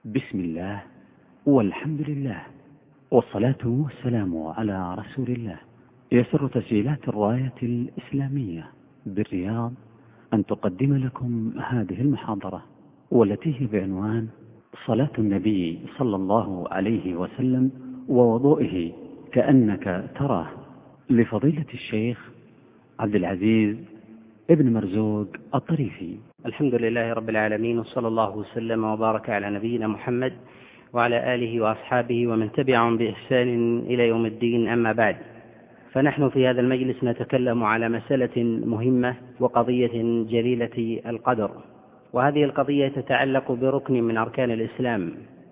بسم الله والحمد لله والصلاة والسلام على رسول الله. يسر تسجيلات الراية الإسلامية بالرياض أن تقدم لكم هذه المحاضرة، والتي هي بعنوان صلاة النبي صلى الله عليه وسلم ووضوئه كأنك تراه، لفضيلة الشيخ عبد العزيز ابن مرزوق الطريفي. الحمد لله رب العالمين، وصلى الله وسلم وبارك على نبينا محمد وعلى آله وأصحابه ومن تبعهم بإحسان إلى يوم الدين. أما بعد، فنحن في هذا المجلس نتكلم على مسألة مهمة وقضية جليلة القدر، وهذه القضية تتعلق بركن من أركان الإسلام،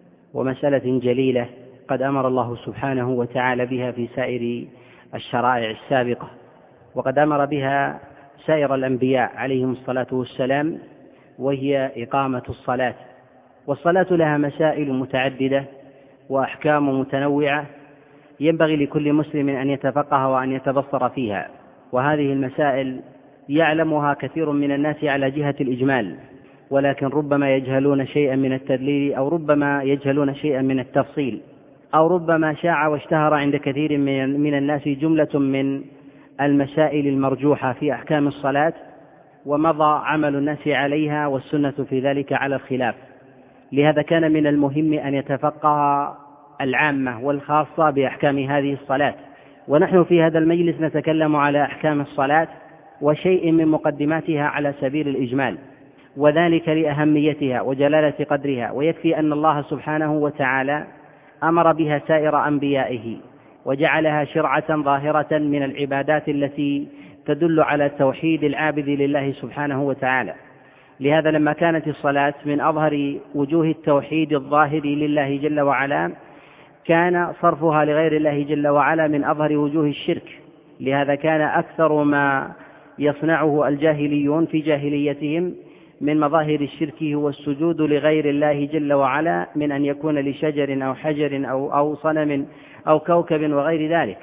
ومسألة جليلة قد أمر الله سبحانه وتعالى بها في سائر الشرائع السابقة، وقد أمر بها سائر الأنبياء عليهم الصلاة والسلام، وهي إقامة الصلاة. والصلاة لها مسائل متعددة وأحكام متنوعة، ينبغي لكل مسلم أن يتفقه وأن يتبصر فيها، وهذه المسائل يعلمها كثير من الناس على جهة الإجمال، ولكن ربما يجهلون شيئا من التدليل، أو ربما يجهلون شيئا من التفصيل، أو ربما شاع واشتهر عند كثير من الناس جملة من المسائل المرجوحة في أحكام الصلاة، ومضى عمل الناس عليها والسنة في ذلك على الخلاف. لهذا كان من المهم أن يتفقه العامة والخاصة بأحكام هذه الصلاة. ونحن في هذا المجلس نتكلم على أحكام الصلاة وشيء من مقدماتها على سبيل الإجمال، وذلك لأهميتها وجلالة قدرها. ويكفي أن الله سبحانه وتعالى أمر بها سائر أنبيائه، وجعلها شرعة ظاهرة من العبادات التي تدل على توحيد العابد لله سبحانه وتعالى. لهذا لما كانت الصلاة من أظهر وجوه التوحيد الظاهر لله جل وعلا، كان صرفها لغير الله جل وعلا من أظهر وجوه الشرك. لهذا كان أكثر ما يصنعه الجاهليون في جاهليتهم من مظاهر الشرك هو السجود لغير الله جل وعلا، من أن يكون لشجر أو حجر أو صنم أو كوكب وغير ذلك.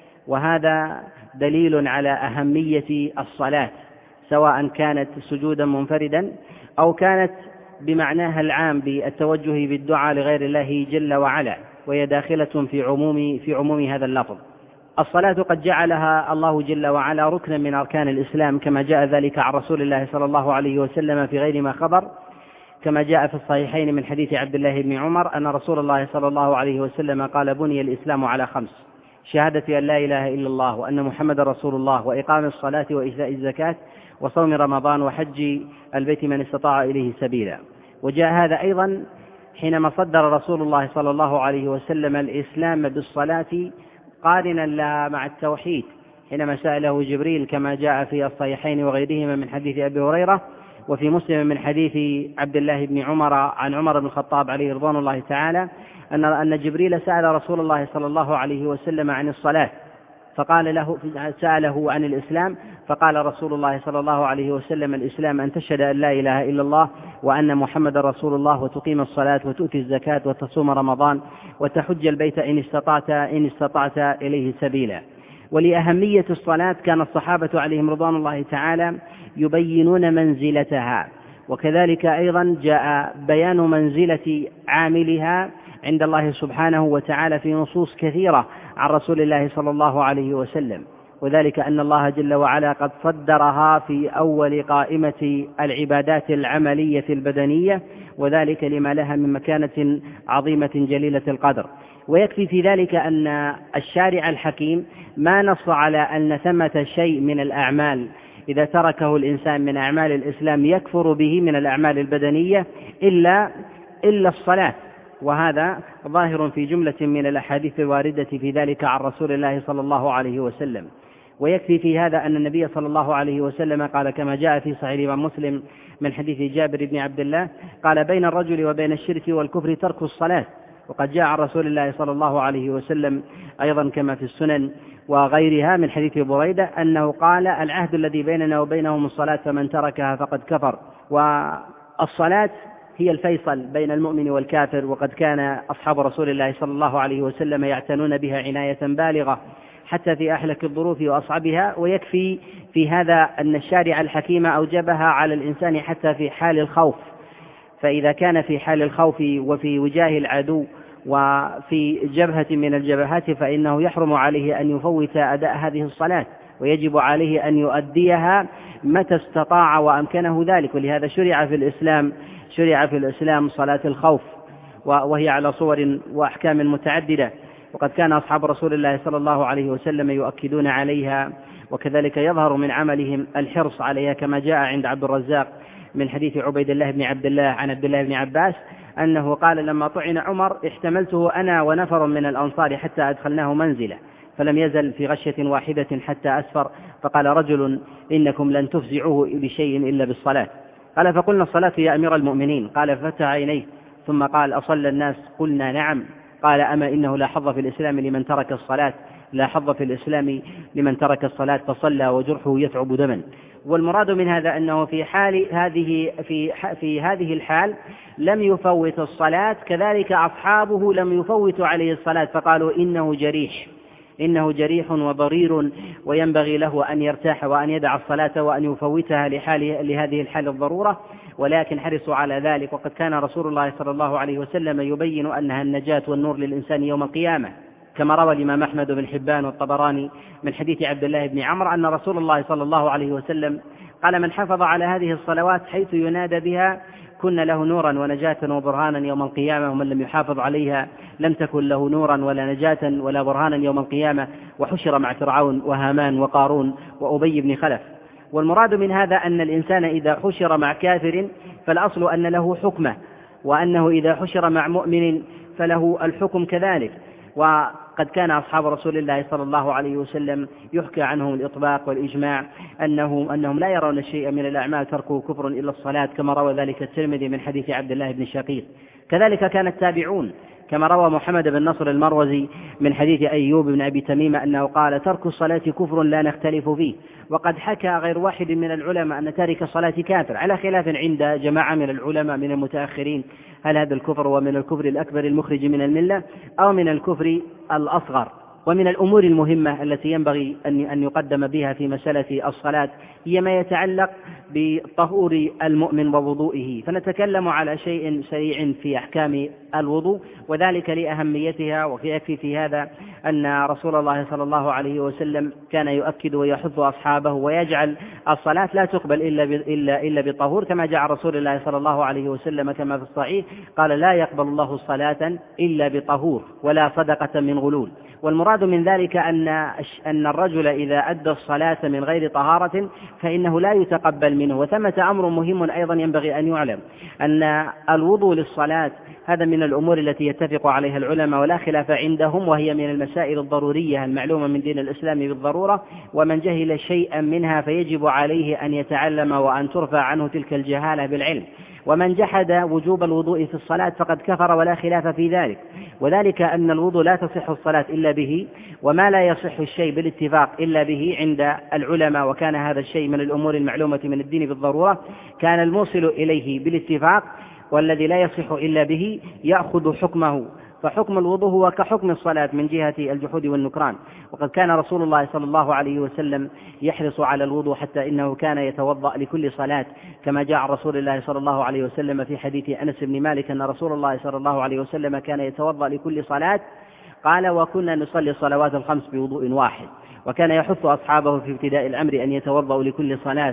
وهذا دليل على أهمية الصلاة، سواء كانت سجودا منفردا أو كانت بمعناها العام بالتوجه بالدعاء لغير الله جل وعلا، وهي داخلة في عموم هذا اللفظ. الصلاة قد جعلها الله جل وعلا ركنا من أركان الإسلام، كما جاء ذلك عن رسول الله صلى الله عليه وسلم في غير ما خبر، كما جاء في الصحيحين من حديث عبد الله بن عمر أن رسول الله صلى الله عليه وسلم قال: بني الإسلام على 5: شهادة أن لا إله إلا الله وأن محمد رسول الله، وإقام الصلاة وإيتاء الزكاة وصوم رمضان وحج البيت من استطاع إليه سبيلا. وجاء هذا أيضا حينما صدر رسول الله صلى الله عليه وسلم الإسلام بالصلاة قارنا لها مع التوحيد، حينما سأله جبريل كما جاء في الصحيحين وغيرهما من حديث أبي هريرة، وفي مسلم من حديث عبد الله بن عمر عن عمر بن الخطاب عليه رضوان الله تعالى أن جبريل سأل رسول الله صلى الله عليه وسلم عن الصلاة، فقال له سأله عن الإسلام، فقال رسول الله صلى الله عليه وسلم: الإسلام أن تشهد أن لا إله إلا الله وأن محمد رسول الله، وتقيم الصلاة وتؤتي الزكاة وتصوم رمضان وتحج البيت إن استطعت إليه سبيلا. ولأهمية الصلاة كان الصحابة عليهم رضوان الله تعالى يبينون منزلتها، وكذلك أيضا جاء بيان منزلة عاملها عند الله سبحانه وتعالى في نصوص كثيرة عن رسول الله صلى الله عليه وسلم، وذلك أن الله جل وعلا قد صدرها في أول قائمة العبادات العملية البدنية، وذلك لما لها من مكانة عظيمة جليلة القدر. ويكفي في ذلك أن الشارع الحكيم ما نص على أن ثمة شيء من الأعمال إذا تركه الإنسان من أعمال الإسلام يكفر به من الأعمال البدنية إلا الصلاة، وهذا ظاهر في جملة من الأحاديث الواردة في ذلك عن رسول الله صلى الله عليه وسلم. ويكفي في هذا أن النبي صلى الله عليه وسلم قال كما جاء في صحيح الإمام مسلم من حديث جابر بن عبد الله قال: بين الرجل وبين الشرك والكفر ترك الصلاة. وقد جاء عن رسول الله صلى الله عليه وسلم أيضا كما في السنن وغيرها من حديث بريدة أنه قال: العهد الذي بيننا وبينهم الصلاة، فمن تركها فقد كفر. والصلاة هي الفيصل بين المؤمن والكافر، وقد كان أصحاب رسول الله صلى الله عليه وسلم يعتنون بها عناية بالغة حتى في أحلك الظروف وأصعبها. ويكفي في هذا أن الشارع الحكيم أوجبها على الإنسان حتى في حال الخوف، فإذا كان في حال الخوف وفي وجاه العدو وفي جبهة من الجبهات فإنه يحرم عليه أن يفوت أداء هذه الصلاة، ويجب عليه أن يؤديها متى استطاع وأمكنه ذلك. ولهذا شرع في الإسلام صلاة الخوف، وهي على صور وأحكام متعددة، وقد كان أصحاب رسول الله صلى الله عليه وسلم يؤكدون عليها، وكذلك يظهر من عملهم الحرص عليها، كما جاء عند عبد الرزاق من حديث عبيد الله بن عبد الله عن عبد الله بن عباس أنه قال: لما طعن عمر احتملته أنا ونفر من الأنصار حتى أدخلناه منزله، فلم يزل في غشية واحدة حتى أسفر، فقال رجل: إنكم لن تفزعوه بشيء إلا بالصلاة. قال: فقلنا: الصلاة يا أمير المؤمنين. قال: ففتح عينيه ثم قال: أصلى الناس؟ قلنا: نعم. قال: أما إنه لا حظ في الإسلام لمن ترك الصلاة، لا حظ في الإسلام لمن ترك الصلاة فصلى وجرحه يثعب دما. والمراد من هذا أنه في هذه الحال لم يفوت الصلاة، كذلك أصحابه لم يفوتوا عليه الصلاة، فقالوا: إنه جريح وضرير وينبغي له أن يرتاح وأن يدع الصلاة وأن يفوتها لهذه الحال الضرورة، ولكن حرصوا على ذلك. وقد كان رسول الله صلى الله عليه وسلم يبين أنها النجاة والنور للإنسان يوم القيامة، كما روى الإمام أحمد بن حبان والطبراني من حديث عبد الله بن عمرو أن رسول الله صلى الله عليه وسلم قال: من حفظ على هذه الصلوات حيث ينادى بها كن له نورا ونجاة وبرهانا يوم القيامة، ومن لم يحافظ عليها لم تكن له نورا ولا نجاة ولا برهانا يوم القيامة، وحشر مع فرعون وهامان وقارون وأبي بن خلف. والمراد من هذا أن الإنسان إذا حشر مع كافر فالأصل أن له حكمه، وأنه إذا حشر مع مؤمن فله الحكم كذلك. وقد كان أصحاب رسول الله صلى الله عليه وسلم يحكى عنهم الإطباق والإجماع أنهم لا يرون الشيء من الأعمال تركه كفر إلا الصلاة، كما روى ذلك الترمذي من حديث عبد الله بن شقيق. كذلك كان التابعون، كما روى محمد بن نصر المروزي من حديث أيوب بن أبي تميمة أنه قال: ترك الصلاة كفر لا نختلف فيه. وقد حكى غير واحد من العلماء أن تارك الصلاة كافر، على خلاف عند جماعة من العلماء من المتأخرين، هل هذا الكفر ومن الكفر الأكبر المخرج من الملة أو من الكفر الأصغر. ومن الأمور المهمة التي ينبغي أن يقدم بها في مسألة الصلاة هي ما يتعلق بطهور المؤمن ووضوئه، فنتكلم على شيء سريع في أحكام الوضوء، وذلك لأهميتها. ويكفي في هذا أن رسول الله صلى الله عليه وسلم كان يؤكد ويحث أصحابه ويجعل الصلاة لا تقبل إلا بطهور، كما جاء رسول الله صلى الله عليه وسلم كما في الصحيح قال: لا يقبل الله صلاة إلا بطهور ولا صدقة من غلول. والمراد من ذلك أن الرجل إذا أدى الصلاة من غير طهارة فإنه لا يتقبل منه. وثمة أمر مهم أيضا ينبغي أن يعلم، أن الوضوء للصلاة هذا من الأمور التي يتفق عليها العلماء ولا خلاف عندهم، وهي من المسائل الضرورية المعلومة من دين الإسلام بالضرورة، ومن جهل شيئا منها فيجب عليه أن يتعلم وأن ترفع عنه تلك الجهالة بالعلم. ومن جحد وجوب الوضوء في الصلاة فقد كفر ولا خلاف في ذلك، وذلك أن الوضوء لا تصح الصلاة إلا به، وما لا يصح الشيء بالاتفاق إلا به عند العلماء، وكان هذا الشيء من الأمور المعلومة من الدين بالضرورة، كان الموصل إليه بالاتفاق، والذي لا يصح إلا به يأخذ حكمه. فحكم الوضوء هو كحكم الصلاة من جهة الجحود والنكران. وقد كان رسول الله صلى الله عليه وسلم يحرص على الوضوء حتى إنه كان يتوضأ لكل صلاة، كما جاء عن رسول الله صلى الله عليه وسلم في حديث أنس بن مالك أن رسول الله صلى الله عليه وسلم كان يتوضأ لكل صلاة. قال: وكنا نصلي الصلوات الخمس بوضوء واحد. وكان يحث أصحابه في ابتداء الأمر أن يتوضأوا لكل صلاة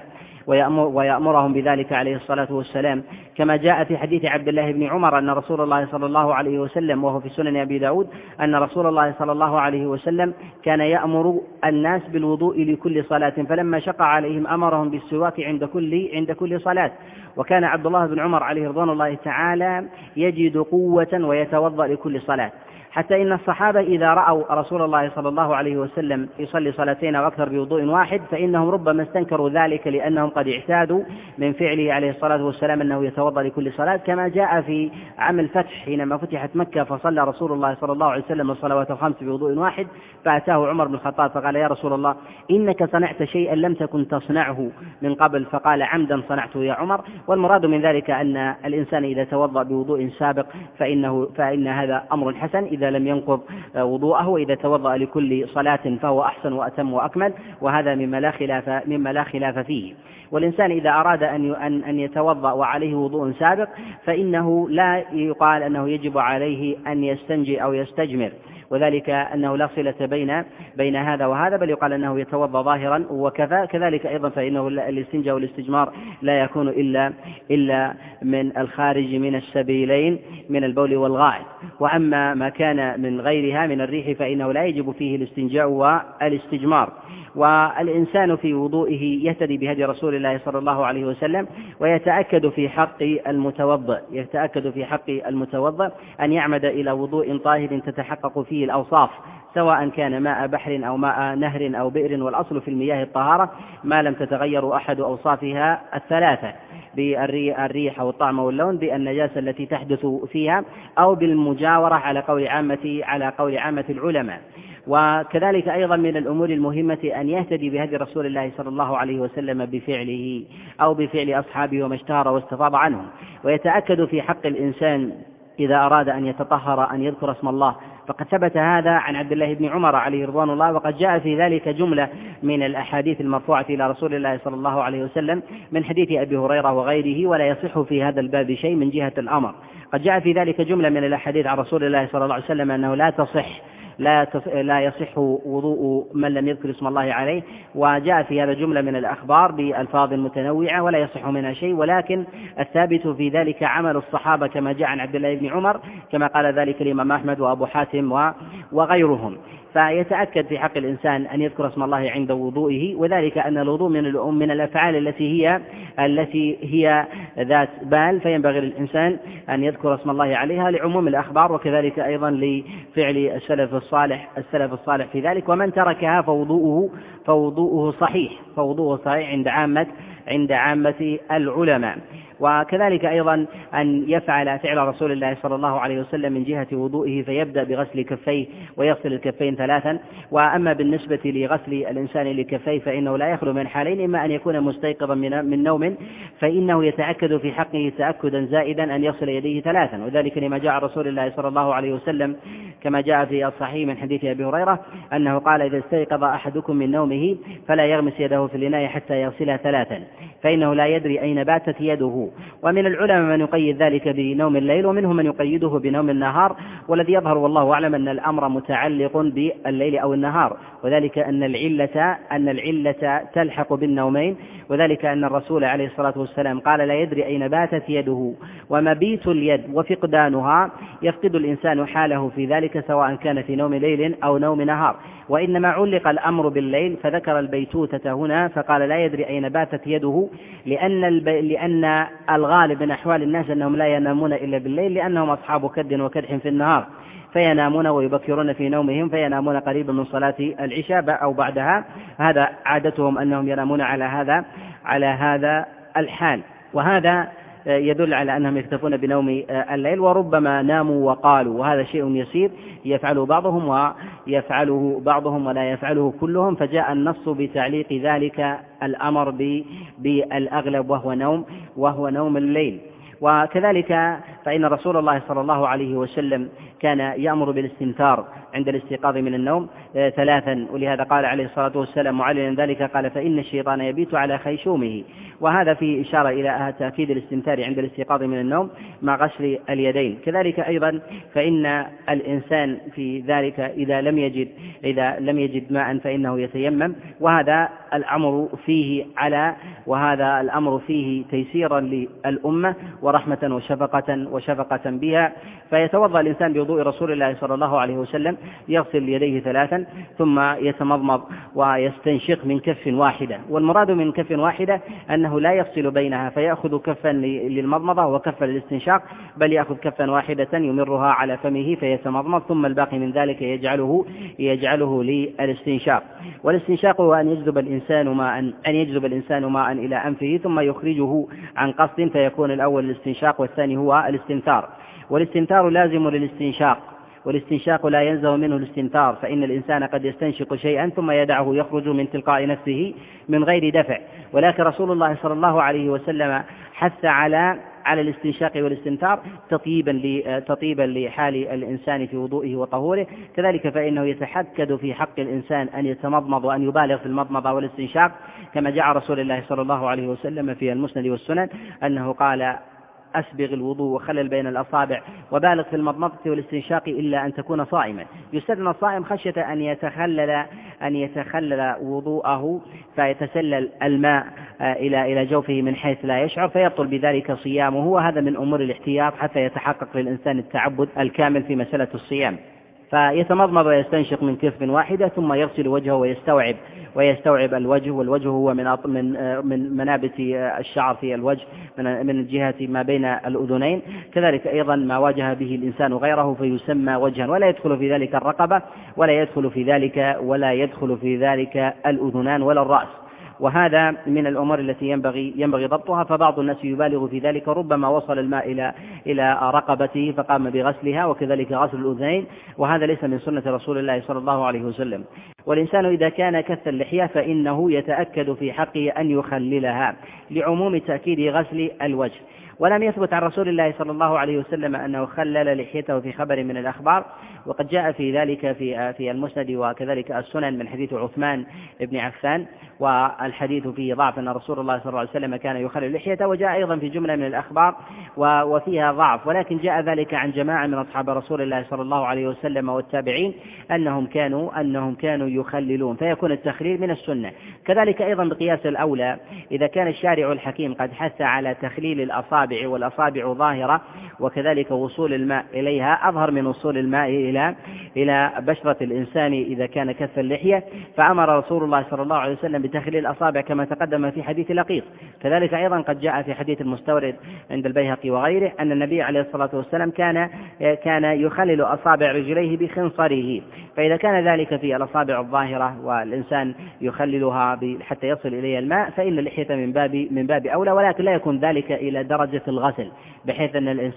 ويأمرهم بذلك عليه الصلاة والسلام، كما جاء في حديث عبد الله بن عمر أن رسول الله صلى الله عليه وسلم وهو في سنن أبي داود أن رسول الله صلى الله عليه وسلم كان يأمر الناس بالوضوء لكل صلاة، فلما شق عليهم أمرهم بالسواك عند كل صلاة. وكان عبد الله بن عمر عليه رضوان الله تعالى يجد قوة ويتوضأ لكل صلاة، حتى إن الصحابة إذا رأوا رسول الله صلى الله عليه وسلم يصلي صلاتين أو أكثر بوضوء واحد فإنهم ربما استنكروا ذلك، لأنهم قد اعتادوا من فعله عليه الصلاة والسلام أنه يتوضأ لكل صلاة، كما جاء في عام الفتح حينما فتحت مكة فصلى رسول الله صلى الله عليه وسلم الصلوات الخمس بوضوء واحد، فأتاه عمر بن الخطاب فقال: يا رسول الله إنك صنعت شيئا لم تكن تصنعه من قبل، فقال: عمدا صنعته يا عمر. والمراد من ذلك أن الإنسان إذا توضأ بوضوء سابق فإن هذا أمر حسن إذا إذا لم ينقض وضوءه، وإذا توضأ لكل صلاة فهو أحسن وأتم وأكمل، وهذا مما لا خلاف فيه. والإنسان إذا أراد أن يتوضأ وعليه وضوء سابق فإنه لا يقال أنه يجب عليه أن يستنجي أو يستجمر، وذلك أنه لا صلة بين هذا وهذا، بل يقال أنه يتوضأ ظاهرا وكفى. كذلك أيضا فإنه الاستنجاء والاستجمار لا يكون إلا من الخارج من السبيلين من البول والغائط. وأما ما كان من غيرها من الريح فإنه لا يجب فيه الاستنجاء والاستجمار. والإنسان في وضوئه يهتدي بهدي رسول الله صلى الله عليه وسلم، ويتأكد في حق المتوضئ أن يعمد إلى وضوء طاهر تتحقق فيه الأوصاف، سواء كان ماء بحر أو ماء نهر أو بئر، والأصل في المياه الطهارة ما لم تتغير أحد أوصافها الثلاثة، بالريح أو الطعم واللون، بالنجاسة التي تحدث فيها، أو بالمجاورة على قول عامة العلماء. وكذلك أيضا من الأمور المهمة أن يهتدي بهدي رسول الله صلى الله عليه وسلم بفعله أو بفعل أصحابه وما اشتهر واستفاض عنهم، ويتأكد في حق الإنسان إذا أراد أن يتطهر أن يذكر اسم الله، فقد ثبت هذا عن عبد الله بن عمر عليه رضوان الله، وقد جاء في ذلك جملة من الأحاديث المرفوعة إلى رسول الله صلى الله عليه وسلم من حديث أبي هريرة وغيره، ولا يصح في هذا الباب شيء من جهة الأمر. قد جاء في ذلك جملة من الأحاديث عن رسول الله صلى الله عليه وسلم أنه لا يصح وضوء من لم يذكر اسم الله عليه، وجاء في هذا جملة من الأخبار بألفاظ متنوعة ولا يصح منها شيء، ولكن الثابت في ذلك عمل الصحابة كما جاء عن عبد الله بن عمر، كما قال ذلك الإمام أحمد وأبو حاتم وغيرهم. فيتأكد في حق الإنسان أن يذكر اسم الله عند وضوئه، وذلك أن الوضوء من الأفعال التي هي ذات بال، فينبغي للإنسان أن يذكر اسم الله عليها لعموم الأخبار، وكذلك أيضا لفعل السلف الصالح في ذلك. ومن تركها فوضوءه صحيح عند عامة العلماء. وكذلك أيضا أن يفعل فعل رسول الله صلى الله عليه وسلم من جهة وضوئه، فيبدأ بغسل كفيه ويغسل الكفين 3. وأما بالنسبة لغسل الإنسان لكفيه فإنه لا يخلو من حالين: إما أن يكون مستيقظا من نوم فإنه يتأكد في حقه تأكدا زائدا أن يغسل يديه 3، وذلك لما جاء رسول الله صلى الله عليه وسلم كما جاء في الصحيح من حديث أبي هريرة أنه قال: إذا استيقظ أحدكم من نومه فلا يغمس يده في الإناء حتى يغسلها 3، فإنه لا يدري أين باتت يده. ومن العلماء من يقيد ذلك بنوم الليل، ومنهم من يقيده بنوم النهار، والذي يظهر والله أعلم أن الأمر متعلق بالليل أو النهار، وذلك أن العلة تلحق بالنومين، وذلك أن الرسول عليه الصلاة والسلام قال: لا يدري أين باتت يده. ومبيت اليد وفقدانها يفقد الإنسان حاله في ذلك، سواء كان في نوم ليل أو نوم نهار، وإنما علق الأمر بالليل فذكر البيتوتة هنا فقال: لا يدري أين باتت يده، لأن الغالب من أحوال الناس أنهم لا ينامون إلا بالليل، لأنهم أصحاب كد وكدح في النهار، فينامون ويبكرون في نومهم، فينامون قريبا من صلاة العشاء أو بعدها. هذا عادتهم أنهم ينامون على هذا الحال، وهذا يدل على أنهم يكتفون بنوم الليل، وربما ناموا وقالوا، وهذا شيء يسير يفعله بعضهم ولا يفعله كلهم، فجاء النص بتعليق ذلك الأمر بالأغلب وهو نوم الليل. وكذلك فإن رسول الله صلى الله عليه وسلم كان يأمر بالاستنثار عند الاستيقاظ من النوم 3، ولهذا قال عليه الصلاة والسلام معلنا ذلك قال: فإن الشيطان يبيت على خيشومه. وهذا فيه إشارة إلى تأكيد الاستنثار عند الاستيقاظ من النوم مع غسل اليدين. كذلك أيضا فإن الإنسان في ذلك إذا لم يجد ماء فإنه يتيمم، وهذا الأمر فيه تيسيرا للأمة ورحمة وشفقة بها. فيتوضأ الإنسان بوضوء رسول الله صلى الله عليه وسلم، يغسل يديه 3 ثم يتمضمض ويستنشق من كف واحدة، والمراد من كف واحدة أنه لا يفصل بينها فيأخذ كفا للمضمضة وكفا للاستنشاق، بل يأخذ كفا واحدة يمرها على فمه فيتمضمض، ثم الباقي من ذلك يجعله للاستنشاق. والاستنشاق هو أن يجذب الإنسان ماء إلى أنفه ثم يخرجه عن قصد، فيكون الأول الاستنشاق والثاني هو الاستنثار. والاستنثار لازم للاستنشاق، والاستنشاق لا ينزه منه الاستنثار، فإن الإنسان قد يستنشق شيئا ثم يدعه يخرج من تلقاء نفسه من غير دفع، ولكن رسول الله صلى الله عليه وسلم حث على على الاستنشاق والاستنثار تطيبا لحال الإنسان في وضوئه وطهوره. كذلك فإنه يتحكد في حق الإنسان أن يتمضمض وأن يبالغ في المضمضة والاستنشاق، كما جاء رسول الله صلى الله عليه وسلم في المسند والسنن أنه قال: أسبغ الوضوء وخلل بين الأصابع وبالغ في المضمضة والاستنشاق إلا أن تكون صائما. يستثنى الصائم خشية أن يتخلل وضوءه فيتسلل الماء إلى جوفه من حيث لا يشعر فيبطل بذلك صيامه، وهذا من أمور الاحتياط حتى يتحقق للإنسان التعبد الكامل في مسألة الصيام. فيتمضمض ويستنشق من كف واحدة، ثم يغسل وجهه ويستوعب الوجه، والوجه هو من منابت الشعر في الوجه من جهة ما بين الأذنين. كذلك أيضا ما واجه به الإنسان غيره فيسمى وجها، ولا يدخل في ذلك الرقبة ولا يدخل في ذلك الأذنان ولا الرأس. وهذا من الأمور التي ينبغي ضبطها. فبعض الناس يبالغ في ذلك، ربما وصل الماء إلى رقبته فقام بغسلها، وكذلك غسل الأذنين، وهذا ليس من سنة رسول الله صلى الله عليه وسلم. والإنسان إذا كان كث اللحية فإنه يتأكد في حقه أن يخللها لعموم تأكيد غسل الوجه. ولم يثبت عن رسول الله صلى الله عليه وسلم أنه خلل لحيته في خبر من الأخبار، وقد جاء في ذلك في المسند وكذلك السنن من حديث عثمان بن عفان، والحديث فيه ضعف أن رسول الله صلى الله عليه وسلم كان يخلل لحيته، وجاء أيضا في جملة من الأخبار وفيها ضعف، ولكن جاء ذلك عن جماعة من أصحاب رسول الله صلى الله عليه وسلم والتابعين أنهم كانوا يخللون، فيكون التخليل من السنة. كذلك أيضا بقياس الأولى إذا كان الشارع الحكيم قد حث على تخليل الأصابع والأصابع ظاهرة، وكذلك وصول الماء إليها أظهر من وصول الماء إلى بشرة الإنسان إذا كان كث اللحية، فأمر رسول الله صلى الله عليه وسلم بتخليل الأصابع كما تقدم في حديث لقيط. كذلك أيضا قد جاء في حديث المستورد عند البيهقي وغيره أن النبي عليه الصلاة والسلام كان يخلل أصابع رجليه بخنصره، فإذا كان ذلك في الأصابع الظاهرة والإنسان يخللها حتى يصل إليه الماء فإن اللحية من باب أولى، ولكن لا يكون ذلك إلى درجة الغسل بحيث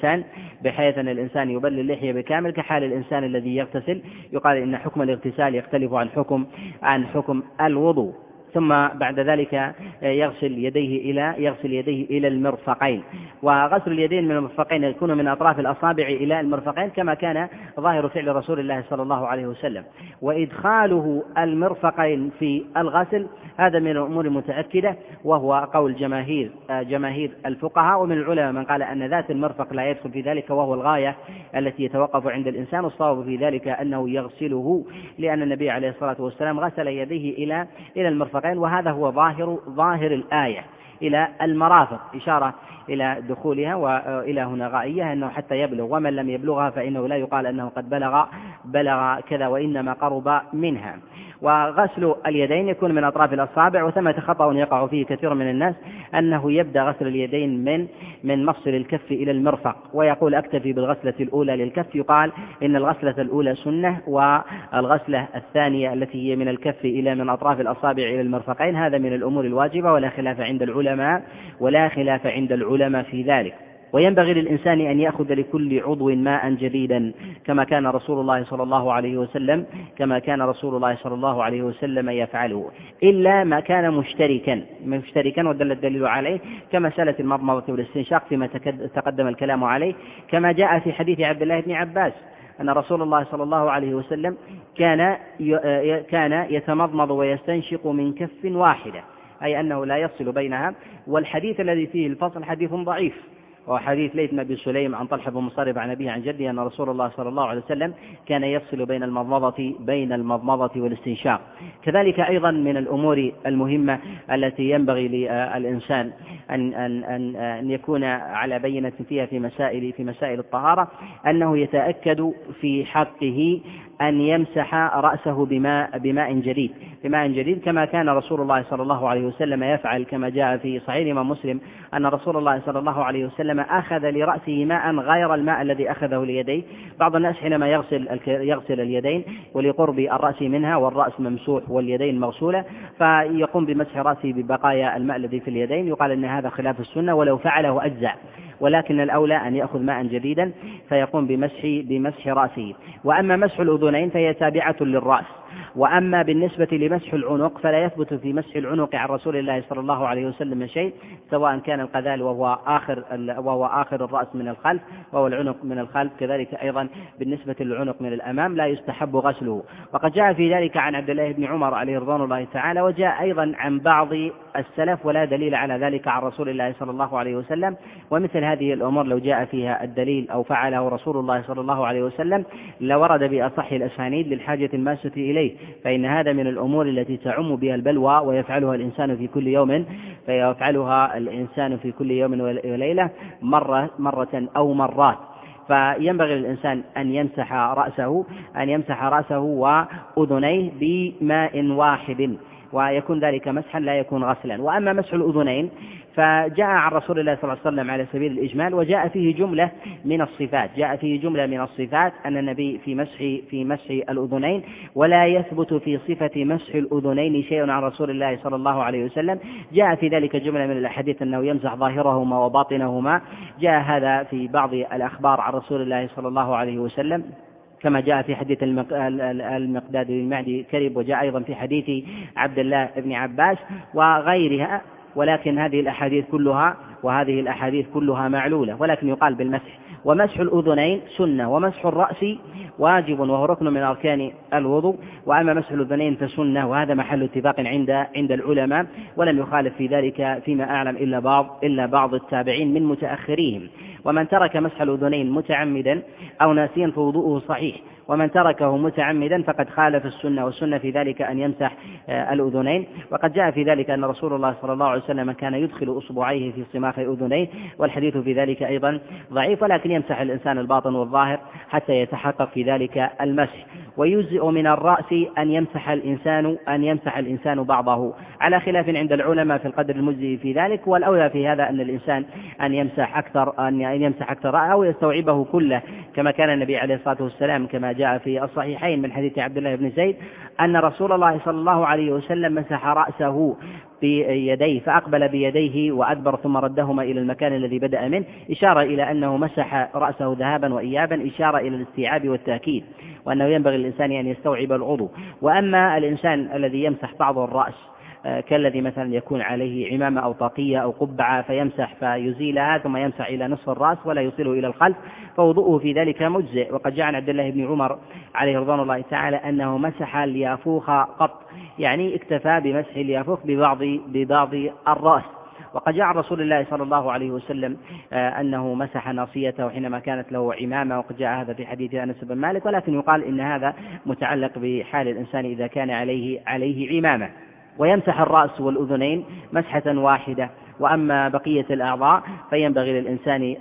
أن الإنسان يبل اللحية بكامل كحال الإنسان الذي يغتسل. يقال إن حكم الاغتسال يختلف عن حكم الوضوء. ثم بعد ذلك يغسل يديه إلى المرفقين، وغسل اليدين من المرفقين يكون من أطراف الأصابع إلى المرفقين كما كان ظاهر فعل رسول الله صلى الله عليه وسلم. وإدخاله المرفقين في الغسل هذا من الأمور المتأكدة، وهو قول جماهير الفقهاء، ومن العلماء من قال أن ذات المرفق لا يدخل في ذلك وهو الغاية التي يتوقف عند الإنسان. والصواب في ذلك أنه يغسله، لأن النبي عليه الصلاة والسلام غسل يديه إلى المرفقين، وهذا هو ظاهر الآية إلى المرافق، إشارة إلى دخولها، وإلى هنا غائية أنه حتى يبلغ، ومن لم يبلغها فإنه لا يقال أنه قد بلغ كذا، وإنما قرب منها. وغسل اليدين يكون من أطراف الأصابع، وثمة خطأ يقع فيه كثير من الناس أنه يبدأ غسل اليدين من مفصل الكف إلى المرفق ويقول أكتفي بالغسلة الأولى للكف. يقال إن الغسلة الأولى سنة، والغسلة الثانية التي هي من الكف من أطراف الأصابع إلى المرفقين هذا من الأمور الواجبة، ولا خلاف عند العلماء في ذلك. وينبغي للإنسان أن يأخذ لكل عضو ماء جديدا كما كان رسول الله صلى الله عليه وسلم يفعله، إلا ما كان مشتركا ودل الدليل عليه كمسألة المضمضة والاستنشاق فيما تقدم الكلام عليه، كما جاء في حديث عبد الله بن عباس أن رسول الله صلى الله عليه وسلم كان يتمضمض ويستنشق من كف واحدة، أي أنه لا يفصل بينها. والحديث الذي فيه الفصل حديث ضعيف، وحديث ليث بن أبي سليم عن طلحة بن مصرف عن أبيه عن جده أن رسول الله صلى الله عليه وسلم كان يفصل بين المضمضة والاستنشاق. كذلك أيضا من الأمور المهمة التي ينبغي للإنسان أن يكون على بينة فيها في مسائل الطهارة أنه يتأكد في حقه أن يمسح رأسه بماء جديد كما كان رسول الله صلى الله عليه وسلم يفعل، كما جاء في صحيح الإمام مسلم أن رسول الله صلى الله عليه وسلم أخذ لرأسه ماء غير الماء الذي أخذه ليديه. بعض الناس حينما يغسل اليدين ولقرب الرأس منها والرأس ممسوح واليدين مغسولة فيقوم بمسح رأسه ببقايا الماء الذي في اليدين، يقال أن هذا خلاف السنة ولو فعله أجزع، ولكن الأولى أن يأخذ ماء جديدا فيقوم بمسح رأسه. وأما مسح الأذنين فهي تابعة للرأس، وأما بالنسبة لمسح العنق فلا يثبت في مسح العنق عن رسول الله صلى الله عليه وسلم شيء، سواء كان القذال وهو آخر الرأس من الخلف وهو العنق من الخلف، كذلك أيضا بالنسبة للعنق من الأمام لا يستحب غسله. وقد جاء في ذلك عن عبد الله بن عمر عليه رضوان الله تعالى، وجاء أيضا عن بعض السلف ولا دليل على ذلك عن رسول الله صلى الله عليه وسلم. ومثل هذه الأمور لو جاء فيها الدليل أو فعله رسول الله صلى الله عليه وسلم لورد بأصح الأسانيد للحاجة الماسة إليه، فإن هذا من الأمور التي تعم بها البلوى ويفعلها الإنسان في كل يوم وليلة مرة أو مرات. فينبغي للإنسان أن يمسح رأسه وأذنيه بماء واحد، ويكون ذلك مسحا لا يكون غسلا. وأما مسح الأذنين فجاء عن رسول الله صلى الله عليه وسلم على سبيل الإجمال، وجاء فيه جملة من الصفات أن النبي في مسح الأذنين، ولا يثبت في صفة مسح الأذنين شيء عن رسول الله صلى الله عليه وسلم. جاء في ذلك جملة من الأحاديث أنه يمسح ظاهرهما وباطنهما، جاء هذا في بعض الأخبار عن رسول الله صلى الله عليه وسلم كما جاء في حديث المقداد بن معدي كرب، وجاء أيضا في حديث عبد الله بن عباس وغيرها. ولكن هذه الأحاديث كلها معلولة، ولكن يقال بالمسح. ومسح الأذنين سنة، ومسح الرأس واجب وهو ركن من أركان الوضوء. وأما مسح الأذنين فسنة، وهذا محل اتفاق عند العلماء، ولم يخالف في ذلك فيما أعلم إلا بعض التابعين من متأخريهم. ومن ترك مسح الأذنين متعمدا أو ناسيا فوضوءه صحيح، ومن تركه متعمدا فقد خالف السنة، والسنة في ذلك أن يمسح الأذنين. وقد جاء في ذلك أن رسول الله صلى الله عليه وسلم كان يدخل أصبعيه في صماخ أذنيه، والحديث في ذلك أيضا ضعيف، ولكن يمسح الإنسان الباطن والظاهر حتى يتحقق في ذلك المسح. ويجزئ من الرأس أن يمسح الإنسان بعضه، على خلاف عند العلماء في القدر المجزي في ذلك. والأولى في هذا أن الإنسان أن يمسح أكثر أو يستوعبه كله، كما كان النبي عليه الصلاة والسلام كما جاء في الصحيحين من حديث عبد الله بن زيد أن رسول الله صلى الله عليه وسلم مسح رأسه بيديه، فأقبل بيديه وأدبر ثم ردهما إلى المكان الذي بدأ منه، إشارة إلى أنه مسح رأسه ذهابا وإيابا، إشارة إلى الاستيعاب والتأكيد، وأنه ينبغي للإنسان أن يستوعب العضو. وأما الإنسان الذي يمسح بعض الرأس كالذي مثلا يكون عليه عمامة أو طاقية أو قبعة فيمسح فيزيلها ثم يمسح إلى نصف الرأس ولا يوصله إلى الخلف، فوضوءه في ذلك مجزئ. وقد جاء عن عبد الله بن عمر عليه رضوان الله تعالى أنه مسح اليافوخ قط، يعني اكتفى بمسح اليافوخ ببعض الرأس. وقد جاء عن رسول الله صلى الله عليه وسلم أنه مسح ناصيته حينما كانت له عمامة، وقد جاء هذا في حديث أنس بن مالك، ولكن يقال إن هذا متعلق بحال الإنسان إذا كان عليه عمامة. ويمسح الرأس والأذنين مسحة واحدة. وأما بقية الأعضاء فينبغي للإنسان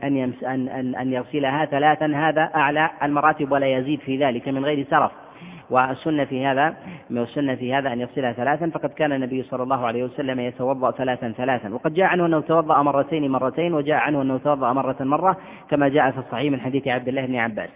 أن يغسلها ثلاثا، هذا أعلى المراتب ولا يزيد في ذلك من غير سرف. والسنة في هذا أن يغسلها ثلاثا، فقد كان النبي صلى الله عليه وسلم يتوضأ ثلاثا، وقد جاء عنه أنه توضأ مرتين، وجاء عنه أنه توضأ مرة، كما جاء في الصحيح من حديث عبد الله بن عباس.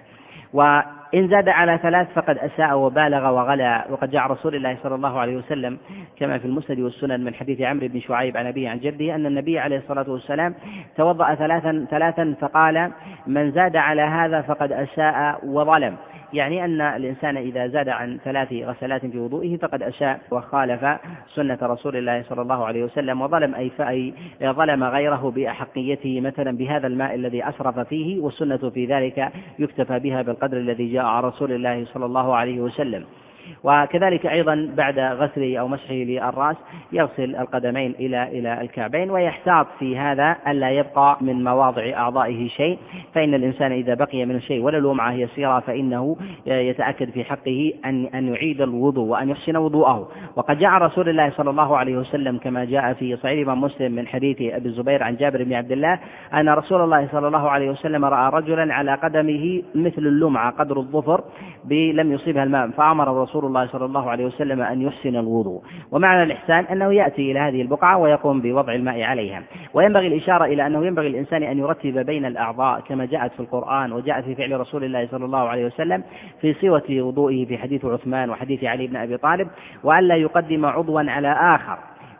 وإن زاد على ثلاث فقد أساء وبالغ وغلا. وقد جاء رسول الله صلى الله عليه وسلم كما في المسند والسنن من حديث عمرو بن شعيب عن أبيه عن جده أن النبي عليه الصلاة والسلام توضأ ثلاثا فقال: من زاد على هذا فقد أساء وظلم، يعني أن الإنسان إذا زاد عن 3 غسلات في وضوئه فقد أساء وخالف سنة رسول الله صلى الله عليه وسلم، وظلم أي ظلم غيره بأحقيته مثلا بهذا الماء الذي أسرف فيه، والسنة في ذلك يكتفى بها بالقدر الذي جاء عن رسول الله صلى الله عليه وسلم. وكذلك أيضا بعد غسله أو مسحه للرأس يغسل القدمين إلى الكعبين، ويحتاط في هذا ألا يبقى من مواضع أعضائه شيء، فإن الإنسان إذا بقي من شيء ولا لمعة يسيرة فإنه يتأكد في حقه أن يعيد الوضوء وأن يحسن وضوءه. وقد جاء رسول الله صلى الله عليه وسلم كما جاء في صحيح الإمام مسلم من حديث أبي الزبير عن جابر بن عبد الله أن رسول الله صلى الله عليه وسلم رأى رجلا على قدمه مثل اللمعة قدر الظفر لم يصيبها الماء، فأمر رسول الله صلى الله عليه وسلم أن يحسن الوضوء. ومعنى الإحسان أنه يأتي إلى هذه البقعة ويقوم بوضع الماء عليها. وينبغي الإشارة إلى أنه ينبغي الإنسان أن يرتب بين الأعضاء كما جاءت في القرآن وجاءت في فعل رسول الله صلى الله عليه وسلم في صيغة وضوئه في حديث عثمان وحديث علي بن أبي طالب، وألا يقدم عضوا على آخر،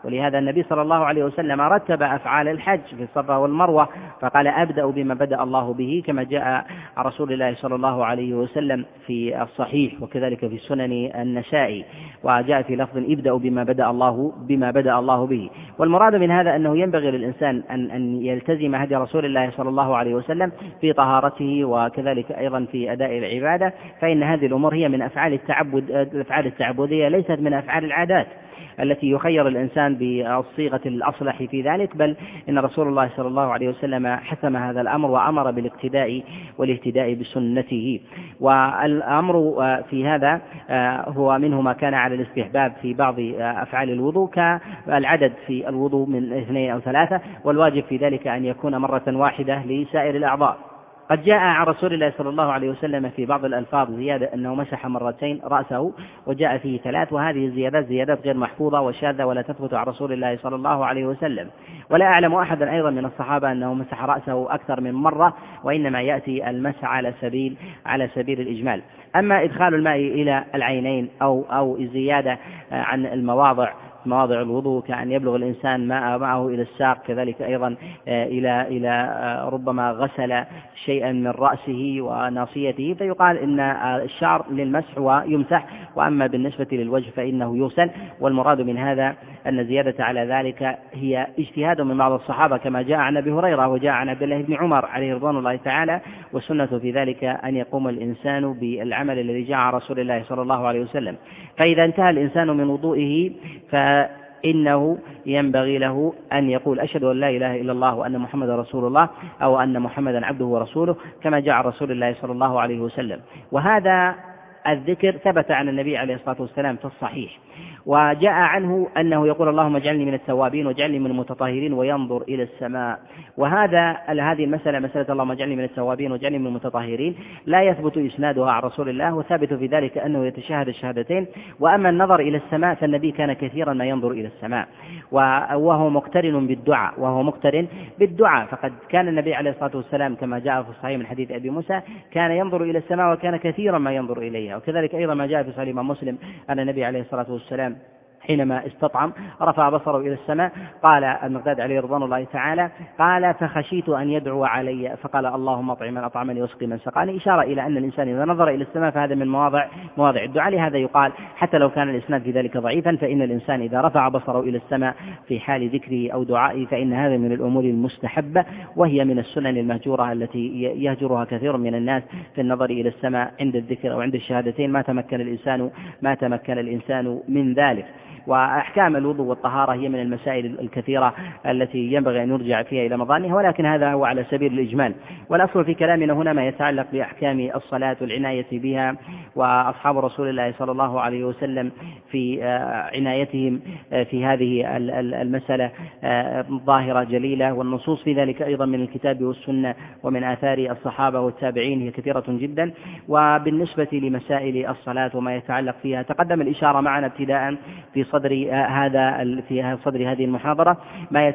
ولهذا النبي صلى الله عليه وسلم رتب أفعال الحج في الصفا والمروة، فقال أبدأ بما بدأ الله به، كما جاء عن رسول الله صلى الله عليه وسلم في الصحيح وكذلك في سنن النسائي، وجاء في لفظ ابدأ بما بدأ الله به. والمراد من هذا أنه ينبغي للإنسان أن يلتزم هدي رسول الله صلى الله عليه وسلم في طهارته وكذلك أيضا في أداء العبادة، فإن هذه الأمور هي من الأفعال التعبدية، ليست من أفعال العادات التي يخير الإنسان بالصيغة الأصلح في ذلك، بل إن رسول الله صلى الله عليه وسلم حسم هذا الأمر وأمر بالاقتداء والاهتداء بسنته. والأمر في هذا هو منه ما كان على الاستحباب في بعض أفعال الوضوء، كالعدد في الوضوء من 2 أو 3، والواجب في ذلك أن يكون مرة واحدة لسائر الأعضاء. قد جاء عن رسول الله صلى الله عليه وسلم في بعض الألفاظ زيادة أنه مسح 2 رأسه، وجاء فيه 3، وهذه زيادات غير محفوظة وشاذة ولا تثبت عن رسول الله صلى الله عليه وسلم. ولا أعلم أحدا أيضا من الصحابة أنه مسح رأسه أكثر من مرة، وإنما يأتي المسح على سبيل الإجمال. أما إدخال الماء إلى العينين أو الزيادة عن مواضع الوضوء، كأن يبلغ الإنسان معه إلى الساق، كذلك أيضا إلى ربما غسل شيئا من رأسه وناصيته، فيقال إن الشعر للمسح ويمسح، وأما بالنسبة للوجه فإنه يغسل. والمراد من هذا أن الزيادة على ذلك هي اجتهاد من بعض الصحابة، كما جاء عن أبي هريرة وجاء عن عبد الله بن عمر عليه رضوان الله تعالى، والسنة في ذلك أن يقوم الإنسان بالعمل الذي جاء عن رسول الله صلى الله عليه وسلم. فإذا انتهى الإنسان من وضوئه فإنه ينبغي له أن يقول أشهد أن لا إله إلا الله وأن محمد رسول الله، أو أن محمدا عبده ورسوله، كما جاء عن رسول الله صلى الله عليه وسلم. وهذا الذكر ثبت عن النبي عليه الصلاة والسلام في الصحيح، وجاء عنه أنه يقول اللهم اجعلني من التوابين واجعلني من المتطهرين وينظر إلى السماء. هذه مسألة اللهم اجعلني من التوابين واجعلني من المتطهرين لا يثبت إسنادها عن رسول الله، وثابت في ذلك أنه يتشهد الشهادتين. وأما النظر إلى السماء فالنبي كان كثيرا ما ينظر إلى السماء، وهو مقترن بالدعاء، فقد كان النبي عليه الصلاة والسلام كما جاء في الصحيح من حديث أبي موسى كان ينظر إلى السماء وكان كثيرا ما ينظر إليها. وكذلك أيضا ما جاء في صحيح مسلم أن النبي عليه الصلاة والسلام حينما استطعم رفع بصره إلى السماء، قال المقداد عليه رضوان الله تعالى قال فخشيت أن يدعو علي فقال اللهم اطعم من أطعمني واسقي من سقاني، إشارة إلى أن الإنسان إذا نظر إلى السماء فهذا من مواضع الدعاء. لهذا يقال حتى لو كان الإسناد في ذلك ضعيفا فإن الإنسان إذا رفع بصره إلى السماء في حال ذكره أو دعائه فإن هذا من الأمور المستحبة، وهي من السنن المهجورة التي يهجرها كثير من الناس في النظر إلى السماء عند الذكر أو عند الشهادتين ما تمكن الإنسان من ذلك. وأحكام الوضوء والطهارة هي من المسائل الكثيرة التي ينبغي أن نرجع فيها إلى مظانها، ولكن هذا هو على سبيل الإجمال. والأصل في كلامنا هنا ما يتعلق بأحكام الصلاة والعناية بها، وأصحاب رسول الله صلى الله عليه وسلم في عنايتهم في هذه المسألة ظاهرة جليلة، والنصوص في ذلك أيضا من الكتاب والسنة ومن آثار الصحابة والتابعين هي كثيرة جدا. وبالنسبة لمسائل الصلاة وما يتعلق فيها تقدم الإشارة معنا ابتداء في صدر هذه المحاضرة ما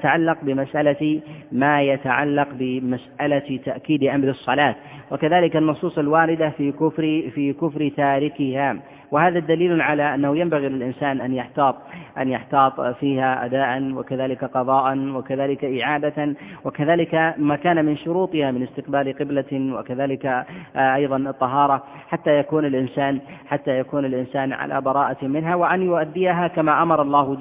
يتعلق بمسألة تأكيد أمر الصلاة، وكذلك النصوص الواردة في كفر تاركها. وهذا الدليل على أنه ينبغي للإنسان أن يحتاط فيها أداء وكذلك قضاء وكذلك إعادة، وكذلك ما كان من شروطها من استقبال قبلة، وكذلك أيضا الطهارة حتى يكون الإنسان على براءة منها، وأن يؤديها كما أمر الله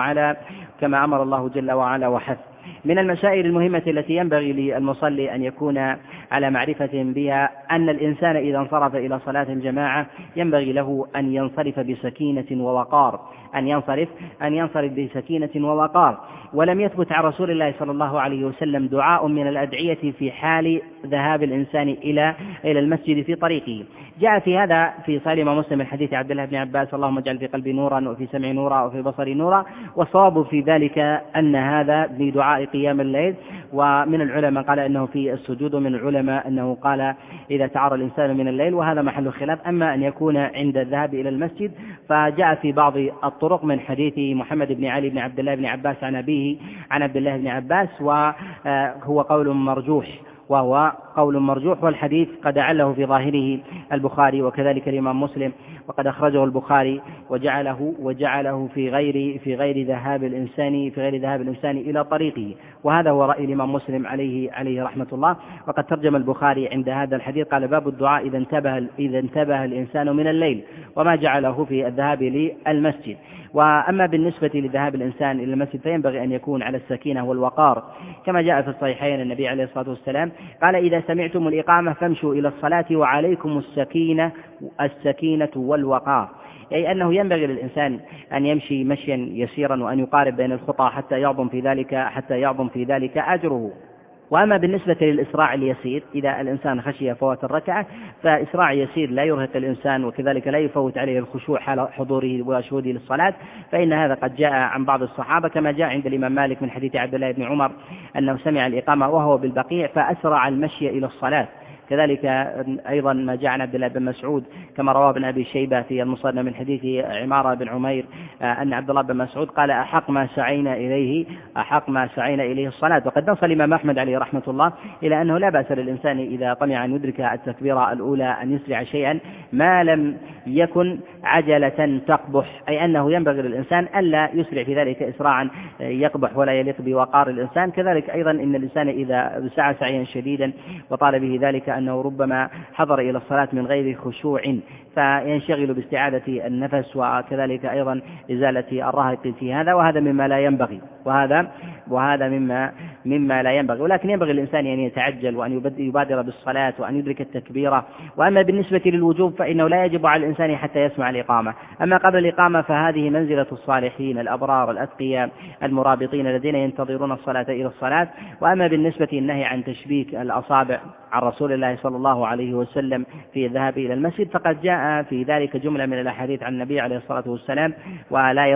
جل وعلا وحث. من المسائل المهمة التي ينبغي للمصلي أن يكون على معرفة بها أن الإنسان إذا انصرف إلى صلاة الجماعة ينبغي له أن ينصرف بسكينة ووقار، ولم يثبت عن رسول الله صلى الله عليه وسلم دعاء من الأدعية في حال ذهاب الإنسان إلى المسجد في طريقه. جاء في هذا في صحيح مسلم من حديث عبد الله بن عباس اللهم اجعل في قلبي نورا وفي سمعي نورا وفي بصري نورا، والصواب في ذلك أن هذا بدعاء قيام الليل. ومن العلماء قال أنه في السجود، ومن العلماء أنه قال إذا تعرى الإنسان من الليل، وهذا محل خلاف. أما أن يكون عند الذهاب إلى المسجد فجاء في بعض الطرق من حديث محمد بن علي بن عبد الله بن عباس عن أبيه عن عبد الله بن عباس، وهو قول مرجوح، والحديث قد أعله في ظاهره البخاري وكذلك الإمام مسلم. وقد أخرجه البخاري وجعله في غير ذهاب الإنسان إلى طريقه، وهذا هو رأي الإمام مسلم عليه رحمة الله. وقد ترجم البخاري عند هذا الحديث قال: باب الدعاء إذا انتبه الإنسان من الليل، وما جعله في الذهاب للمسجد. وأما بالنسبة لذهاب الإنسان إلى المسجد فينبغي أن يكون على السكينة والوقار، كما جاء في الصحيحين النبي عليه الصلاة والسلام قال: إذا سمعتم الإقامة فامشوا إلى الصلاة وعليكم السكينة والوقار، أي أنه ينبغي للإنسان أن يمشي مشيا يسيرا وأن يقارب بين الخطى حتى يعظم في ذلك أجره. وأما بالنسبة للإسراع اليسير، إذا الإنسان خشي فوات الركعة فإسراع يسير لا يرهق الإنسان، وكذلك لا يفوت عليه الخشوع حال حضوره وشهوده للصلاة، فإن هذا قد جاء عن بعض الصحابة، كما جاء عند الإمام مالك من حديث عبد الله بن عمر أنه سمع الإقامة وهو بالبقيع فأسرع المشي إلى الصلاة. كذلك أيضا ما جاء عن عبد الله بن مسعود كما رواه ابن أبي شيبة في المصنف من حديث عمارة بن عمير أن عبد الله بن مسعود قال: أحق ما سعينا إليه الصلاة. وقد نص الإمام أحمد عليه رحمة الله إلى أنه لا بأس للإنسان إذا طمع أن يدرك التكبيرة الأولى أن يسرع شيئا ما لم يكن عجلة تقبح، أي أنه ينبغي للإنسان ألا يسرع في ذلك إسراعا يقبح ولا يليق بوقار الإنسان. كذلك أيضا إن الإنسان إذا سعى سعيا شديدا وطال به ذلك أنه ربما حضر إلى الصلاة من غير خشوع فينشغل باستعادة النفس، وكذلك أيضا إزالة الرهق في هذا، وهذا مما لا ينبغي، وهذا مما لا ينبغي. ولكن ينبغي الإنسان أن يتعجل وأن يبادر بالصلاة وأن يدرك التكبيرة. وأما بالنسبة للوجوب فإنه لا يجب على الإنسان حتى يسمع الإقامة، أما قبل الإقامة فهذه منزلة الصالحين الأبرار الأتقياء المرابطين الذين ينتظرون الصلاة إلى الصلاة. وأما بالنسبة النهي عن تشبيك الأصابع عن رسول الله صلى الله عليه وسلم في الذهاب إلى المسجد فقد جاء في ذلك جملة من الأحاديث عن النبي عليه الصلاة والسلام ولا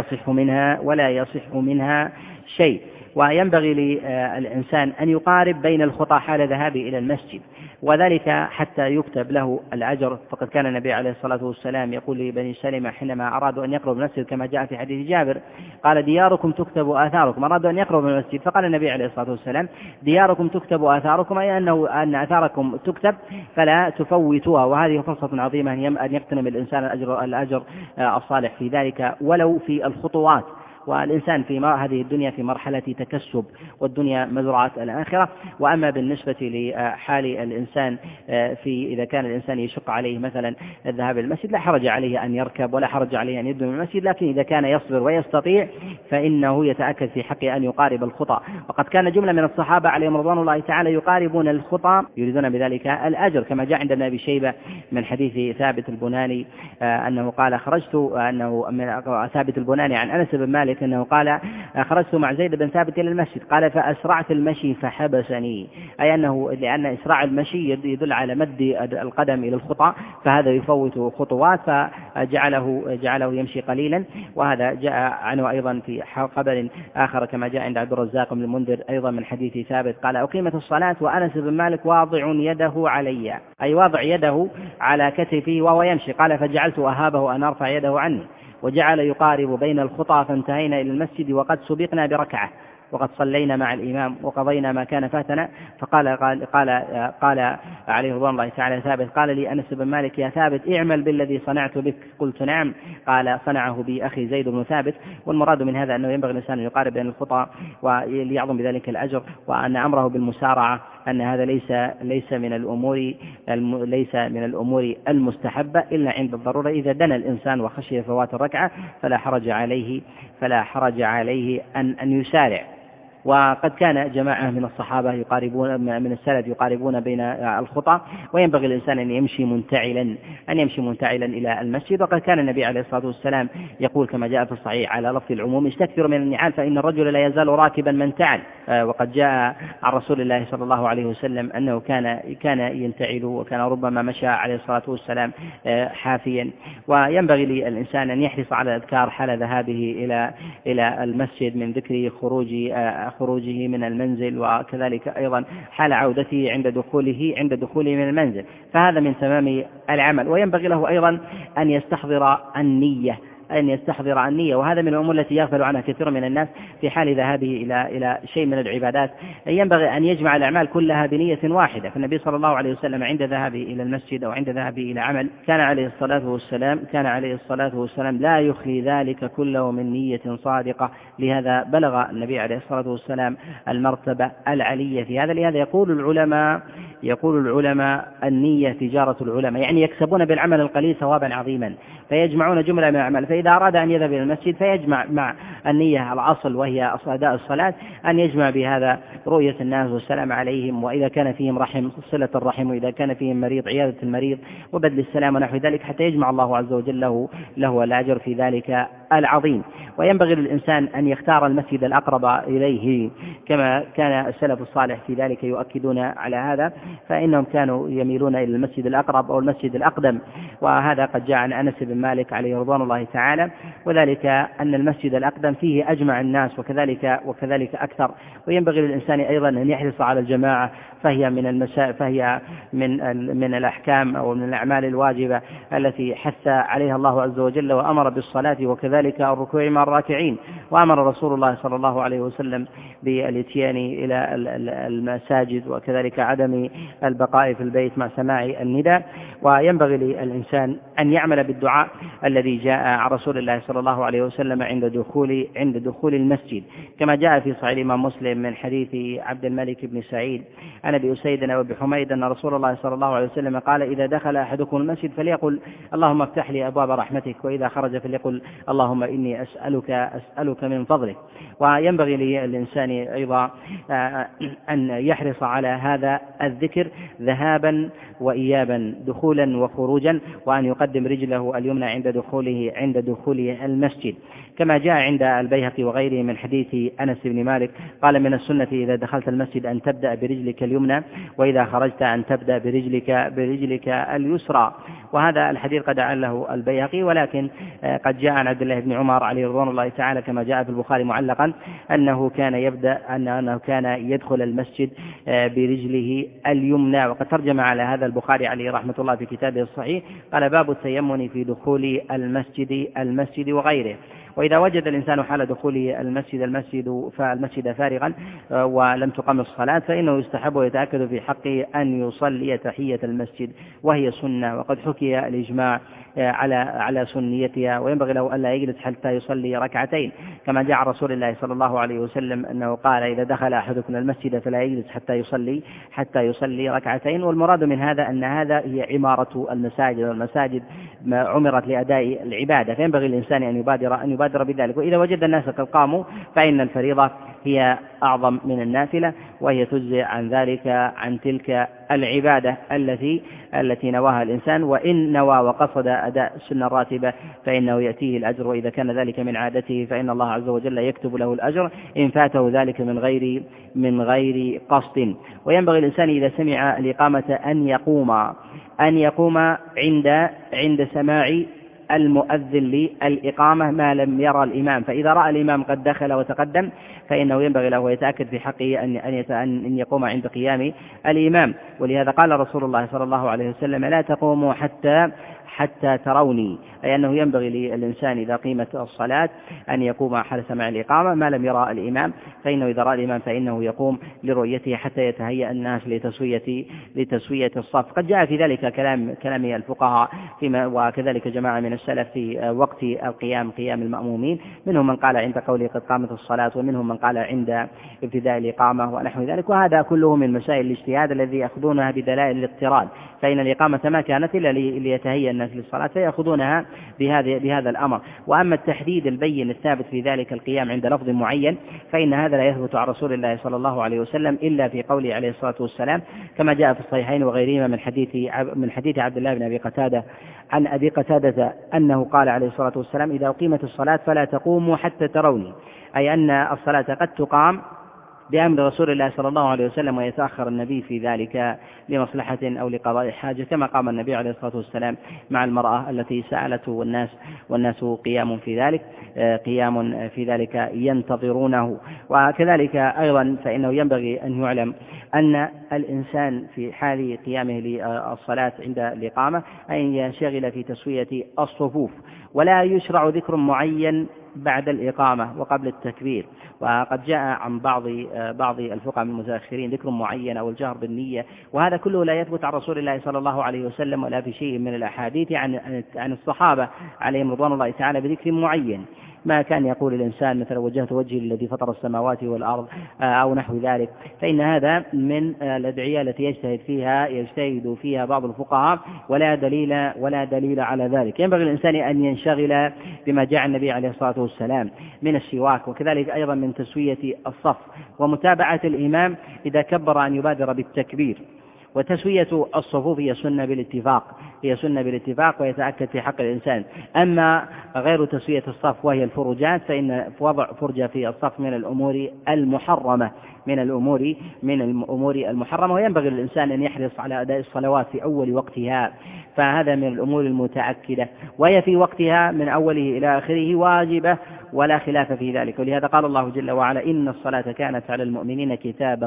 يصح منها شيء. وينبغي للإنسان أن يقارب بين الخطى حال ذهابه إلى المسجد، وذلك حتى يكتب له الأجر. فقد كان النبي عليه الصلاة والسلام يقول لبني سلمة حينما أرادوا أن يقربوا المسجد كما جاء في حديث جابر قال: دياركم تكتب آثاركم. أرادوا أن يقربوا المسجد فقال النبي عليه الصلاة والسلام: دياركم تكتب آثاركم، أي أن آثاركم تكتب فلا تفوتوها. وهذه فرصة عظيمة أن يغتنم الإنسان الأجر الصالح في ذلك ولو في الخطوات. والإنسان في هذه الدنيا في مرحلة تكسب، والدنيا مزرعة الآخرة. وأما بالنسبة لحال الإنسان إذا كان الإنسان يشق عليه مثلا الذهاب إلى المسجد لا حرج عليه أن يركب ولا حرج عليه أن يبدأ من المسجد، لكن إذا كان يصبر ويستطيع فإنه يتأكد في حقه أن يقارب الخطى. وقد كان جملة من الصحابة عليهم رضوان الله تعالى يقاربون الخطى يريدون بذلك الأجر، كما جاء عند ابن أبي شيبة من حديث ثابت البناني أنه قال ثابت البناني عن أنس بن مالك أنه قال: خرجت مع زيد بن ثابت إلى المسجد قال فأسرعت المشي فحبسني، أي أنه لأن إسراع المشي يدل على مد القدم إلى الخطى، فهذا يفوت خطوات فجعله يمشي قليلا. وهذا جاء عنه أيضا في خبر آخر كما جاء عند عبد الرزاق بن المنذر أيضا من حديث ثابت قال: أقيمت الصلاة وأنس بن مالك واضع يده علي، أي واضع يده على كتفه وهو يمشي، قال فجعلت أهابه أن أرفع يده عني، وجعل يقارب بين الخطى فانتهينا إلى المسجد وقد سبقنا بركعة وقد صلينا مع الإمام وقضينا ما كان فاتنا. قال عليه رضوان الله تعالى ثابت قال لي أنس بن مالك: يا ثابت اعمل بالذي صنعت بك. قلت: نعم. قال: صنعه بي أخي زيد بن ثابت. والمراد من هذا أنه ينبغي الإنسان أن يقارب بين الخطى وليعظم بذلك الأجر، وأن أمره بالمسارعة أن هذا ليس من الأمور المستحبة إلا عند الضرورة. إذا دنا الإنسان وخشي فوات الركعة فلا حرج عليه أن يسارع. وقد كان جماعة من الصحابة من السلف يقاربون بين الخطى، وينبغي الإنسان أن يمشي منتعلا إلى المسجد. وقد كان النبي عليه الصلاة والسلام يقول كما جاء في الصحيح على لفظ العموم: استكثروا من النعال فإن الرجل لا يزال راكبا من تعل. وقد جاء عن رسول الله صلى الله عليه وسلم أنه كان ينتعل، وكان ربما مشى عليه الصلاة والسلام حافيا. وينبغي للإنسان أن يحرص على الأذكار حال ذهابه إلى المسجد من ذكر خروجه من المنزل، وكذلك أيضا حال عودته عند دخوله من المنزل، فهذا من تمام العمل. وينبغي له أيضا أن يستحضر النية أن يستحضر النية. وهذا من الأمور التي يغفل عنها كثير من الناس في حال ذهابه إلى شيء من العبادات. ينبغي أن يجمع الأعمال كلها بنية واحدة. فالنبي صلى الله عليه وسلم عند ذهابه إلى المسجد أو عند ذهابه إلى عمل كان عليه الصلاة والسلام لا يخلي ذلك كله من نية صادقة. لهذا بلغ النبي عليه الصلاة والسلام المرتبة العلية في هذا. لهذا يقول العلماء النية تجارة العلماء، يعني يكسبون بالعمل القليل ثوابا عظيما، فيجمعون جملة من الأعمال. فإذا أراد أن يذهب إلى المسجد فيجمع مع النية الأصل وهي أداء الصلاة، أن يجمع بهذا رؤية الناس والسلام عليهم، وإذا كان فيهم رحم صلة الرحم، وإذا كان فيهم مريض عيادة المريض وبذل السلام ونحو ذلك، حتى يجمع الله عز وجل له الأجر في ذلك العظيم. وينبغي للإنسان أن يختار المسجد الأقرب إليه، كما كان السلف الصالح في ذلك يؤكدون على هذا، فإنهم كانوا يميلون إلى المسجد الأقرب أو المسجد الأقدم. وهذا قد جاء عن أنس بن مالك عليه رضوان الله تعالى، وذلك أن المسجد الأقدم فيه أجمع الناس وكذلك أكثر. وينبغي للإنسان أيضا أن يحرص على الجماعة، فهي من الأحكام أو من الأعمال الواجبة التي حث عليها الله عز وجل وأمر بالصلاة وكذلك الركوع مع الراكعين. وأمر رسول الله صلى الله عليه وسلم بالاتيان إلى المساجد وكذلك عدم البقاء في البيت مع سماع النداء. وينبغي للإنسان أن يعمل بالدعاء الذي جاء عن رسول الله صلى الله عليه وسلم عند دخول المسجد، كما جاء في صحيح الإمام مسلم من حديث عبد الملك بن سعيد عن أبي أسيد وأبي حميد أن رسول الله صلى الله عليه وسلم قال: إذا دخل أحدكم المسجد فليقل اللهم افتح لي أبواب رحمتك، وإذا خرج فليقل اللهم إني أسألك من فضلك. وينبغي للإنسان أيضا أن يحرص على هذا الذكر ذهابا وإيابا، دخولا وخروجا، وأن يقدم رجله اليمنى عند دخوله المسجد، كما جاء عند البيهقي وغيره من حديث أنس بن مالك قال: من السنة إذا دخلت المسجد أن تبدأ برجلك اليمنى، وإذا خرجت أن تبدأ برجلك اليسرى. وهذا الحديث قد عله البيهقي، ولكن قد جاء عن عبد الله بن عمر عليه رضوان الله تعالى كما جاء في البخاري معلقا أنه كان يدخل المسجد برجله اليمنى. وقد ترجم على هذا البخاري عليه رحمة الله في كتابه الصحيح، قال: باب التيمم في دخول المسجد وغيره. وإذا وجد الإنسان حال دخوله المسجد فارغا ولم تقم الصلاة، فإنه يستحب ويتأكد في حقه أن يصلي تحية المسجد، وهي سنة، وقد حكي الإجماع على سنيتها. وينبغي له ألا يجلس حتى يصلي ركعتين، كما جاء رسول الله صلى الله عليه وسلم أنه قال: إذا دخل أحدكم المسجد فلا يجلس حتى يصلي ركعتين. والمراد من هذا أن هذا هي عمارة المساجد، والمساجد عمرت لأداء العبادة، فينبغي الإنسان أن يبادر بذلك. وإذا وجد الناس قد قاموا فإن الفريضة هي أعظم من النافلة، وهي تجزي عن تلك العبادة التي نواها الإنسان. وإن نوى وقصد أداء السنة الراتبة فإنه يأتيه الأجر، وإذا كان ذلك من عادته فإن الله عز وجل يكتب له الأجر إن فاته ذلك من غير قصد. وينبغي الإنسان إذا سمع الإقامة أن يقوم عند سماع المؤذن للإقامة ما لم يرى الإمام. فإذا رأى الإمام قد دخل وتقدم فإنه ينبغي له ويتأكد في حقه أن يقوم عند قيام الإمام. ولهذا قال رسول الله صلى الله عليه وسلم: لا تقوموا حتى تروني، أي أنه ينبغي للإنسان إذا قيمت الصلاة أن يقوم حال سماع الإقامة ما لم يرى الإمام، فإنه إذا رأى الإمام فإنه يقوم لرؤيته حتى يتهيأ الناس لتسوية الصف. قد جاء في ذلك كلام الفقهاء وكذلك جماعة من السلف في وقت قيام المأمومين، منهم من قال عند قوله قد قامت الصلاة، ومنهم من قال عند ابتداء الإقامة ونحو ذلك. وهذا كله من مسائل الاجتهاد الذي يأخذونها بدلائل الاضطراد، فإن الإقامة ما كانت إلا ليتهيأ الناس للصلاة فيأخذونها بهذا الأمر. وأما التحديد البين الثابت في ذلك القيام عند لفظ معين فإن هذا لا يثبت عن رسول الله صلى الله عليه وسلم إلا في قوله عليه الصلاة والسلام، كما جاء في الصحيحين وغيرهما من حديث عبد الله بن أبي قتادة عن أبي قتادة أنه قال عليه الصلاة والسلام: إذا أقيمت الصلاة فلا تقوموا حتى تروني، أي أن الصلاة قد تقام بأمر رسول الله صلى الله عليه وسلم ويتأخر النبي في ذلك لمصلحة أو لقضاء حاجة، كما قام النبي عليه الصلاة والسلام مع المرأة التي سألته والناس قيام في ذلك ينتظرونه. وكذلك أيضا فإنه ينبغي أن يعلم أن الإنسان في حال قيامه للصلاة عند الإقامة أن ينشغل في تسوية الصفوف، ولا يشرع ذكر معين بعد الإقامة وقبل التكبير. وقد جاء عن بعض الفقهاء من المتأخرين ذكر معين أو الجهر بالنية، وهذا كله لا يثبت عن رسول الله صلى الله عليه وسلم ولا في شيء من الأحاديث عن الصحابة عليهم رضوان الله تعالى بذكر معين. ما كان يقول الإنسان مثلا وجهت وجهي للذي فطر السماوات والأرض أو نحو ذلك، فإن هذا من الأدعية التي يجتهد فيها بعض الفقهاء ولا دليل على ذلك. ينبغي الإنسان أن ينشغل بما جاء النبي عليه الصلاة والسلام من السواك، وكذلك أيضا من تسوية الصف ومتابعة الإمام إذا كبر أن يبادر بالتكبير. وتسوية الصفوف هي سنة بالاتفاق ويتأكد في حق الإنسان. أما غير تسوية الصف وهي الفرجات فإن وضع فرجة في الصف من الأمور المحرمة، وينبغي للإنسان أن يحرص على أداء الصلوات في أول وقتها، فهذا من الأمور المتأكدة، وهي في وقتها من أوله إلى آخره واجبة ولا خلاف في ذلك. ولهذا قال الله جل وعلا إن الصلاة كانت على المؤمنين كتابا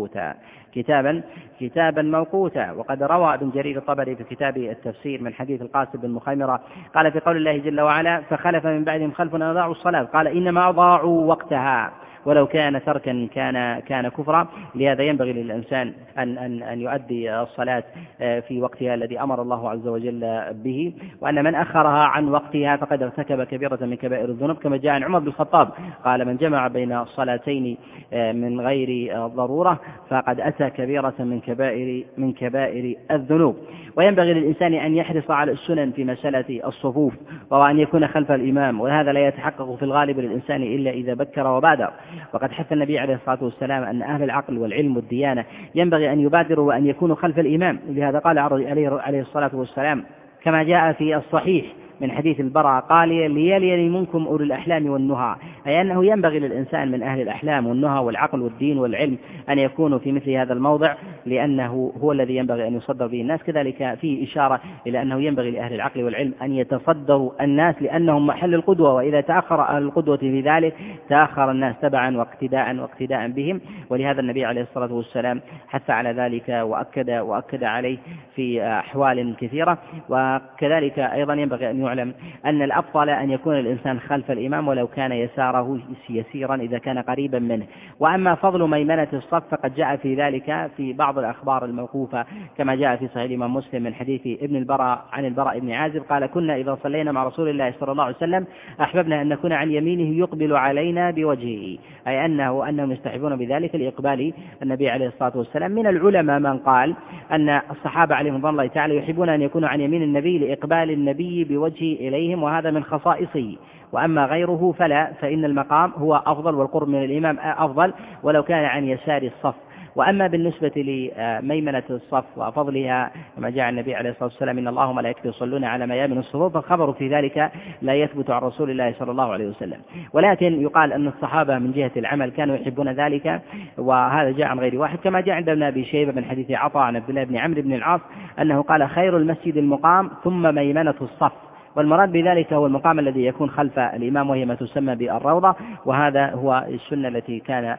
موقوتا. وقد روى ابن جرير الطبري في كتاب التفسير من حديث القاسم بن مخيمرة قال في قول الله جل وعلا فخلف من بعدهم خلف أضاعوا الصلاة، قال إنما أضاعوا وقتها ولو كان تركا كان كفرا. لهذا ينبغي للإنسان أن يؤدي الصلاة في وقتها الذي أمر الله عز وجل به، وأن من أخرها عن وقتها فقد ارتكب كبيرة من كبائر الذنوب، كما جاء عن عمر بن الخطاب قال من جمع بين الصلاتين من غير ضرورة فقد أتى كبيرة من كبائر الذنوب. وينبغي للإنسان أن يحرص على السنن في مسألة الصفوف، وأن يكون خلف الإمام، وهذا لا يتحقق في الغالب للإنسان إلا إذا بكر وبادر. وقد حث النبي عليه الصلاة والسلام أن أهل العقل والعلم والديانة ينبغي أن يبادروا وأن يكونوا خلف الإمام. لهذا قال عليه الصلاة والسلام كما جاء في الصحيح من حديث البراء قال ليلي منكم أولو الأحلام والنهى، أي أنه ينبغي للإنسان من أهل الأحلام والنهى والعقل والدين والعلم أن يكونوا في مثل هذا الموضع، لأنه هو الذي ينبغي أن يصدر به الناس. كذلك فيه إشارة إلى أنه ينبغي لأهل العقل والعلم أن يتصدروا الناس لأنهم محل القدوة، وإذا تأخر أهل القدوة في ذلك تأخر الناس تبعا واقتداء بهم. ولهذا النبي عليه الصلاة والسلام حث على ذلك وأكد عليه في أحوال كثيرة. وكذلك أيضا ينبغي أن يعلم أن الأفضل أن يكون الإنسان خلف الإمام ولو كان يساره يسيرا إذا كان قريبا منه. وأما فضل ميمنة الصف فقد جاء في ذلك في بعض الأخبار الموقوفة، كما جاء في صحيح الإمام مسلم من حديث ابن البراء عن البراء بن عازب قال كنا إذا صلينا مع رسول الله صلى الله عليه وسلم أحببنا أن نكون عن يمينه يقبل علينا بوجهه، أي أنهم يستحبون بذلك لإقبال النبي عليه الصلاة والسلام. من العلماء من قال أن الصحابة عليهم رضوان الله تعالى يحبون أن يكونوا عن يمين النبي لإقبال النبي بوجهه إليهم، وهذا من خصائصه. وأما غيره فإن المقام هو أفضل والقرب من الإمام أفضل ولو كان عن يسار الصف. وأما بالنسبة لميمنة الصف وفضلها كما جاء النبي عليه الصلاة والسلام إن الله وملائكته يصلون على ميامن الصفوف، فالخبر في ذلك لا يثبت عن رسول الله صلى الله عليه وسلم. ولكن يقال أن الصحابة من جهة العمل كانوا يحبون ذلك، وهذا جاء عن غير واحد، كما جاء عند ابن أبي شيبة من حديث عطاء عن عبد الله بن عمرو بن العاص أنه قال خير المسجد المقام ثم ميمنة الصف، والمراد بذلك هو المقام الذي يكون خلف الإمام وهي ما تسمى بالروضة. وهذا هو السنة التي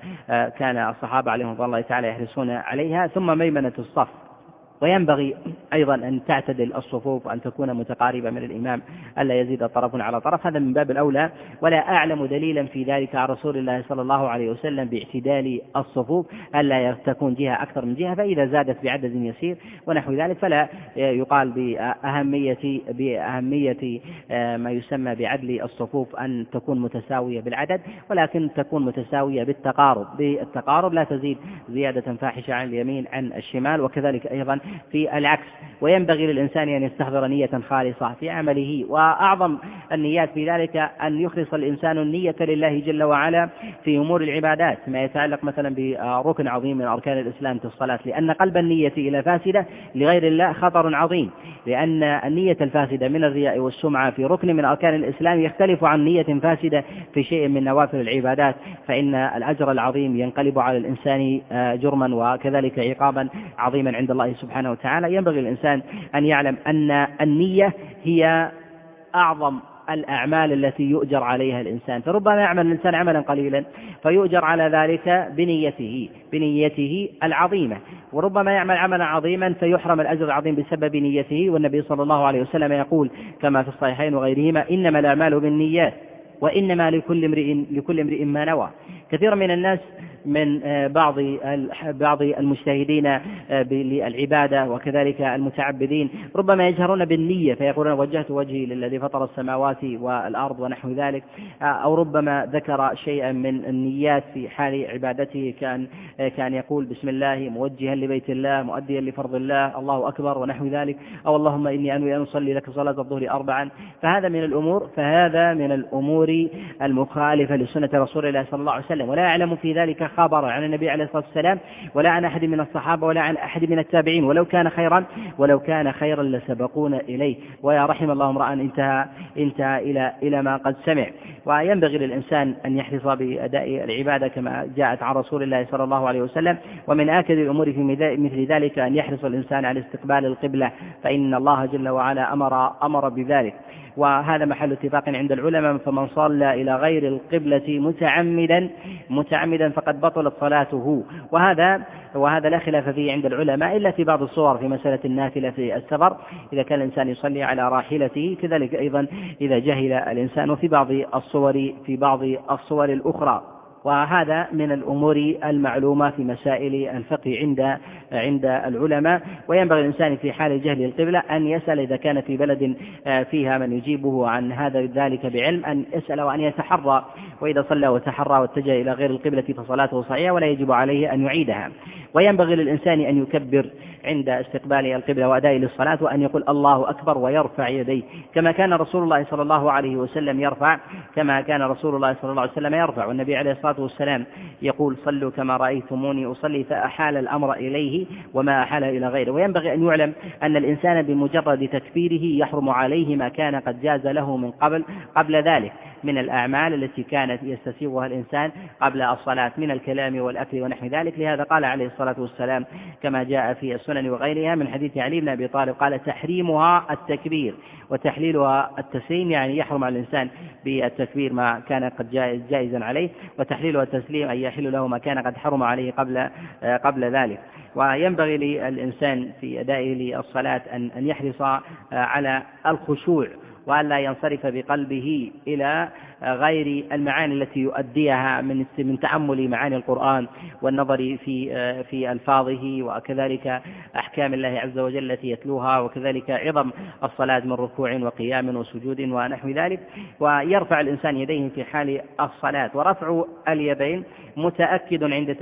كان الصحابة عليهم رضي الله تعالى يحرصون عليها. ثم ميمنة الصف. وينبغي أيضا أن تعتدل الصفوف وأن تكون متقاربة من الإمام ألا يزيد طرف على طرف، هذا من باب الأولى. ولا أعلم دليلا في ذلك عن رسول الله صلى الله عليه وسلم باعتدال الصفوف ألا تكون جهة أكثر من جهة، فإذا زادت بعدد يسير ونحو ذلك فلا يقال بأهمية ما يسمى بعدل الصفوف أن تكون متساوية بالعدد، ولكن تكون متساوية بالتقارب لا تزيد زيادة فاحشة عن اليمين عن الشمال. وكذلك أيضا في العكس. وينبغي للإنسان أن يستحضر نية خالصة في عمله، وأعظم النيات في ذلك أن يخلص الإنسان النية لله جل وعلا في أمور العبادات، ما يتعلق مثلا بركن عظيم من أركان الإسلام في الصلاة، لأن قلب النية إلى فاسدة لغير الله خطر عظيم، لأن النية الفاسدة من الرياء والسمعة في ركن من أركان الإسلام يختلف عن نية فاسدة في شيء من نوافل العبادات، فإن الأجر العظيم ينقلب على الإنسان جرما وكذلك عقابا عظيما عند الله سبحانه وتعالى. ينبغي الإنسان أن يعلم أن النية هي أعظم الأعمال التي يؤجر عليها الإنسان، فربما يعمل الإنسان عملا قليلا فيؤجر على ذلك بنيته العظيمة، وربما يعمل عملا عظيما فيحرم الأجر العظيم بسبب نيته. والنبي صلى الله عليه وسلم يقول كما في الصحيحين وغيرهما: إنما الأعمال بالنيات وإنما لكل امرئ ما نوى. كثير من الناس من بعض المجتهدين للعبادة وكذلك المتعبدين ربما يجهرون بالنية فيقولون: وجهت وجهي للذي فطر السماوات والأرض ونحو ذلك، أو ربما ذكر شيئا من النيات في حال عبادته، كان يقول: بسم الله موجها لبيت الله مؤديا لفرض الله، الله أكبر ونحو ذلك، أو اللهم إني أنوي أن أصلي لك صلاة الظهر 4. فهذا من الأمور المخالفة لسنة رسول الله صلى الله عليه وسلم، ولا يعلم في ذلك خبر عن النبي عليه الصلاة والسلام ولا عن أحد من الصحابة ولا عن أحد من التابعين، ولو كان خيرا لسبقونا إليه، ويا رحم الله امرأ انتهى إلى ما قد سمع. وينبغي للإنسان أن يحرص بأداء العبادة كما جاءت عن رسول الله صلى الله عليه وسلم. ومن آكد الأمور في مثل ذلك أن يحرص الإنسان على استقبال القبلة، فإن الله جل وعلا أمر بذلك، وهذا محل اتفاق عند العلماء: فمن صلى إلى غير القبلة متعمدا فقد بطلت صلاته. وهذا لا خلاف فيه عند العلماء إلا في بعض الصور في مسألة النافلة في السفر إذا كان الإنسان يصلي على راحلته، كذلك أيضا إذا جهل الإنسان، وفي بعض الصور الأخرى. وهذا من الأمور المعلومة في مسائل الفقه عند العلماء. وينبغي الإنسان في حال جهل القبلة أن يسأل إذا كان في بلد فيها من يجيبه عن ذلك بعلم، أن يسأل وأن يتحرى، وإذا صلى وتحرى واتجه إلى غير القبلة فصلاته صحيحة ولا يجب عليه أن يعيدها. وينبغي للإنسان أن يكبر عند استقبال القبلة وأداء للصلاة، وأن يقول الله أكبر ويرفع يديه كما كان رسول الله صلى الله عليه وسلم يرفع. والنبي عليه الصلاة والسلام يقول: صلوا كما رأيتموني أصلي، فأحال الأمر إليه وما أحال إلى غيره. وينبغي أن يعلم أن الإنسان بمجرد تكبيره يحرم عليه ما كان قد جاز له من قبل ذلك من الأعمال التي كانت يستسيغها الإنسان قبل الصلاة من الكلام والأكل ونحو ذلك. لهذا قال عليه الصلاة والسلام كما جاء في السنن وغيرها من حديث علي بن أبي طالب قال: تحريمها التكبير وتحليلها التسليم، يعني يحرم على الإنسان بالتكبير ما كان قد جائزا عليه، وتحليلها التسليم أن يحل له ما كان قد حرم عليه قبل ذلك. وينبغي للإنسان في أدائه للصلاة أن يحرص على الخشوع وألا ينصرف بقلبه إلى غير المعاني التي يؤديها من تأمل معاني القرآن والنظر في ألفاظه، وكذلك أحكام الله عز وجل التي يتلوها، وكذلك عظم الصلاة من ركوع وقيام وسجود ونحو ذلك. ويرفع الإنسان يديه في حال الصلاة، ورفع اليدين متأكد عند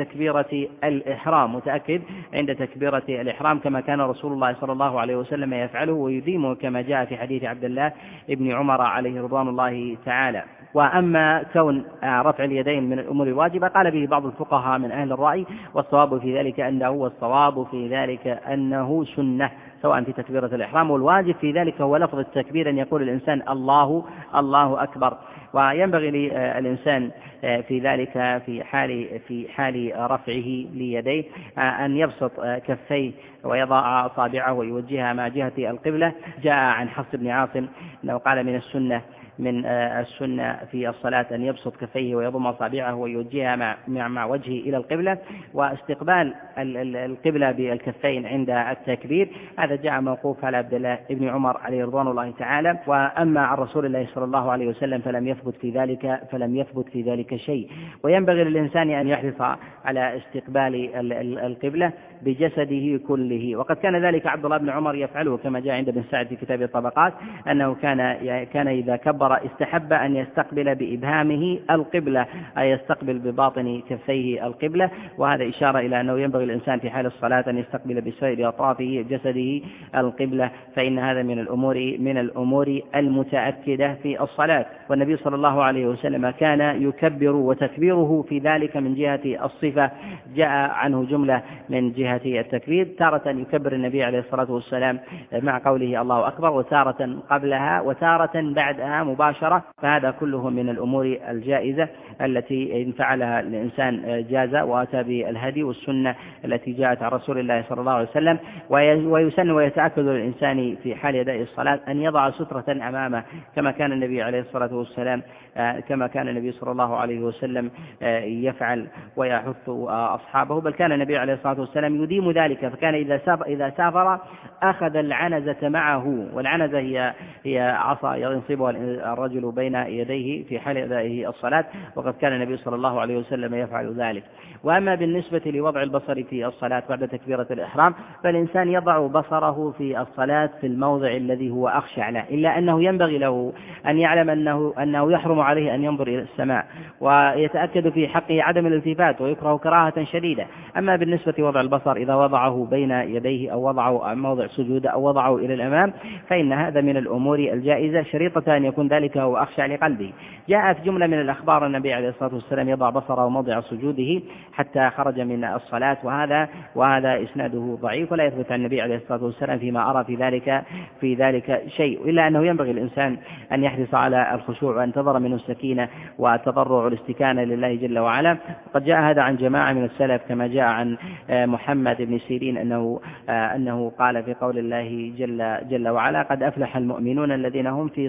تكبيرة الإحرام كما كان رسول الله صلى الله عليه وسلم يفعله ويديمه كما جاء في حديث عبد الله ابن عمر عليه رضوان الله تعالى. وأما كون رفع اليدين من الأمور الواجبة قال به بعض الفقهاء من أهل الرأي، والصواب في ذلك أنه سنة سواء في تكبيرة الإحرام، والواجب في ذلك هو لفظ التكبير أن يقول الإنسان الله أكبر. وينبغي للإنسان في ذلك في حال رفعه ليديه أن يبسط كفيه ويضع أصابعه ويوجهها مع جهة القبلة. جاء عن حفص بن عاصم أنه قال من السنة في الصلاة أن يبسط كفيه ويضم أصابعه ويوجهها مع وجهه إلى القبلة، واستقبال القبلة بالكفين عند التكبير هذا جاء موقوف على عبد الله ابن عمر عليه رضوان الله تعالى. وأما عن رسول الله صلى الله عليه وسلم فلم يثبت في ذلك شيء. وينبغي للإنسان أن يحرص على استقبال القبلة بجسده كله. وقد كان ذلك عبد الله بن عمر يفعله كما جاء عند ابن سعد في كتاب الطبقات، أنه كان إذا كبر استحب أن يستقبل بإبهامه القبلة، أي يستقبل بباطن كفيه القبلة، وهذا إشارة إلى أنه ينبغي الإنسان في حال الصلاة أن يستقبل بسائر أطراف جسده القبلة، فإن هذا من الأمور المتأكدة في الصلاة. والنبي صلى الله عليه وسلم كان يكبر، وتكبيره في ذلك من جهة الصفة جاء عنه جملة من جهة التكبير، تارة يكبر النبي عليه الصلاة والسلام مع قوله الله أكبر، وتارة قبلها وتارة بعدها مباشرة، فهذا كله من الأمور الجائزة التي إن فعلها الإنسان جاز، وأتى بالهدي والسنة التي جاءت عن رسول الله صلى الله عليه وسلم. ويسن ويتأكد للإنسان في حال أداء الصلاة أن يضع سترة أمامه كما كان النبي عليه الصلاة والسلام كما كان النبي صلى الله عليه وسلم يفعل ويحث أصحابه، بل كان النبي عليه الصلاة والسلام يديم ذلك، فكان إذا سافر أخذ العنزة معه، والعنزة هي عصا ينصبها الرجل بين يديه في حال أدائه الصلاة، وقد كان النبي صلى الله عليه وسلم يفعل ذلك. وأما بالنسبة لوضع البصر في الصلاة بعد تكبيرة الإحرام، فالإنسان يضع بصره في الصلاة في الموضع الذي هو أخشع له، إلا أنه ينبغي له أن يعلم أنه يحرم عليه أن ينظر إلى السماء، ويتأكد في حقه عدم الالتفات، ويكره كراهة شديدة. أما بالنسبة لوضع البصر إذا وضعه بين يديه أو وضعه موضع سجود أو وضعه إلى الأمام، فإن هذا من الأمور الجائزة، شريطة أن يكون ذلك هو أخشع لقلبه. جاء في جملة من الأخبار النبي عليه الصلاة والسلام يضع بصره موضع سجوده حتى خرج من الصلاة، وهذا إسناده ضعيف، ولا يثبت عن النبي عليه الصلاة والسلام فيما أرى في ذلك شيء، إلا أنه ينبغي الإنسان أن يحرص على الخشوع وأن تظهر منه السكينة والتضرع والاستكانة لله جل وعلا. وقد جاء هذا عن جماعة من السلف كما جاء عن محمد بن سيرين أنه قال في قول الله جل وعلا: قد أفلح المؤمنون الذين هم في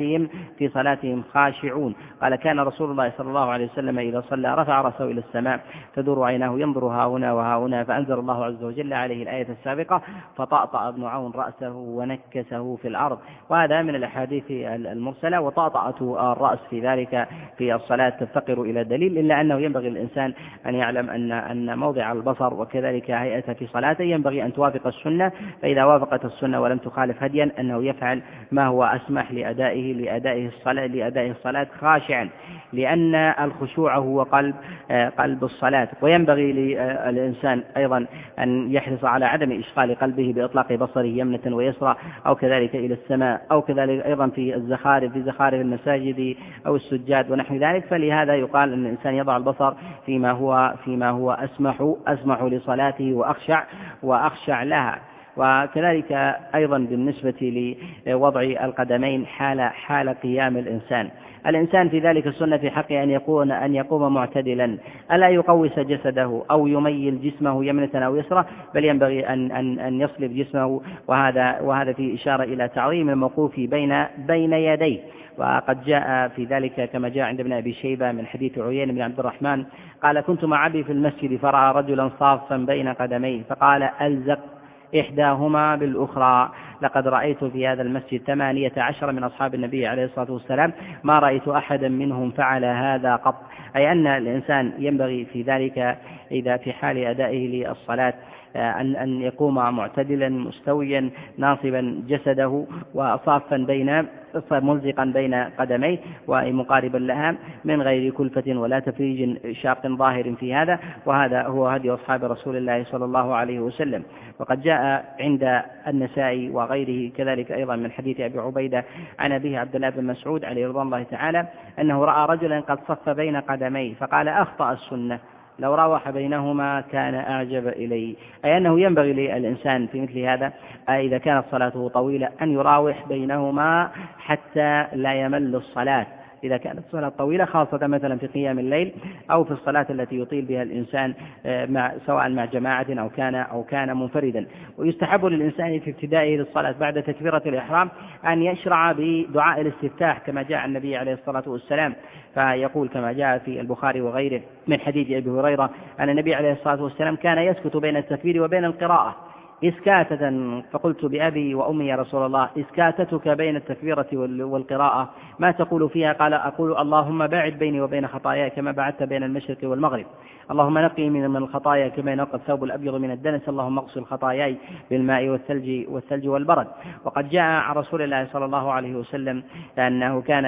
صلاتهم خاشعون. قال: كان رسول الله صلى الله عليه وسلم إذا صلى رفع رأسه إلى السماء تدور عيناه ينظر ها هنا وها هنا، فأنزل الله عز وجل عليه الآية السابقة: فطأطأ ابن عون رأسه ونكسه في الأرض. وهذا من الأحاديث المرسلة، وطأطأة الرأس في ذلك في الصلاة تفتقر إلى دليل، إلا أنه ينبغي الإنسان أن يعلم أن موضع البصر وكذلك هيئته في صلاته ينبغي أن توافق السنة، فإذا وافقت السنة ولم تخالف هديا أنه يفعل ما هو أسمح لأدائه الصلاة خاشعا، لأن الخشوع هو قلب الصلاة. وينبغي للإنسان أيضا أن يحرص على عدم إشغال قلبه بإطلاق بصره يمنة ويسرى، أو كذلك إلى السماء، أو كذلك أيضا في زخارف المساجد أو السجاد ونحو ذلك. فلهذا يقال أن الإنسان يضع البصر فيما هو أسمح لصلاته وأخشع لها. وكذلك أيضا بالنسبة لوضع القدمين حال قيام الإنسان في ذلك السنة في حقه أن يقوم معتدلا، ألا يقوس جسده أو يميل جسمه يمنة أو يسرى، بل ينبغي أن يصلب جسمه، وهذا في إشارة إلى تعظيم الموقوف بين يديه. وقد جاء في ذلك كما جاء عند ابن أبي شيبة من حديث عيين بن عبد الرحمن قال: كنت مع أبي في المسجد فرأى رجلا صافا بين قدميه فقال: ألزق إحداهما بالأخرى. لقد رأيت في هذا المسجد 18 من أصحاب النبي عليه الصلاة والسلام ما رأيت أحدا منهم فعل هذا قط. أي أن الإنسان ينبغي في ذلك إذا في حال أدائه للصلاة أن يقوم معتدلا مستويا ناصبا جسده وصافا ملزقا بين قدميه ومقاربا لها من غير كلفة ولا تفريج شاق ظاهر في هذا، وهذا هو هدي أصحاب رسول الله صلى الله عليه وسلم. وقد جاء عند النسائي وغيره كذلك أيضا من حديث أبي عبيدة عن أبيه عبد الله بن مسعود عليه رضوان الله تعالى أنه رأى رجلا قد صف بين قدميه فقال: أخطأ السنة، لو راوح بينهما كان أعجب إلي. أي أنه ينبغي للإنسان في مثل هذا إذا كانت صلاته طويلة أن يراوح بينهما حتى لا يمل الصلاة، إذا كانت الصلاة طويلة، خاصة مثلا في قيام الليل أو في الصلاة التي يطيل بها الإنسان سواء مع جماعة أو كان منفردا. ويستحب للإنسان في ابتدائه للصلاة بعد تكبيرة الإحرام أن يشرع بدعاء الاستفتاح كما جاء النبي عليه الصلاة والسلام، فيقول كما جاء في البخاري وغيره من حديث أبي هريرة أن النبي عليه الصلاة والسلام كان يسكت بين التكبير وبين القراءة، إسكاتة، فقلت بأبي وأمي يا رسول الله إسكاتتك بين التكبيرة والقراءة ما تقول فيها؟ قال أقول اللهم باعد بيني وبين خطاياي كما بعدت بين المشرق والمغرب، اللهم نقي من الخطايا كما ينقى الثوب الأبيض من الدنس، اللهم اغسل خطاياي بالماء والثلج والبرد. وقد جاء عن رسول الله صلى الله عليه وسلم أنه كان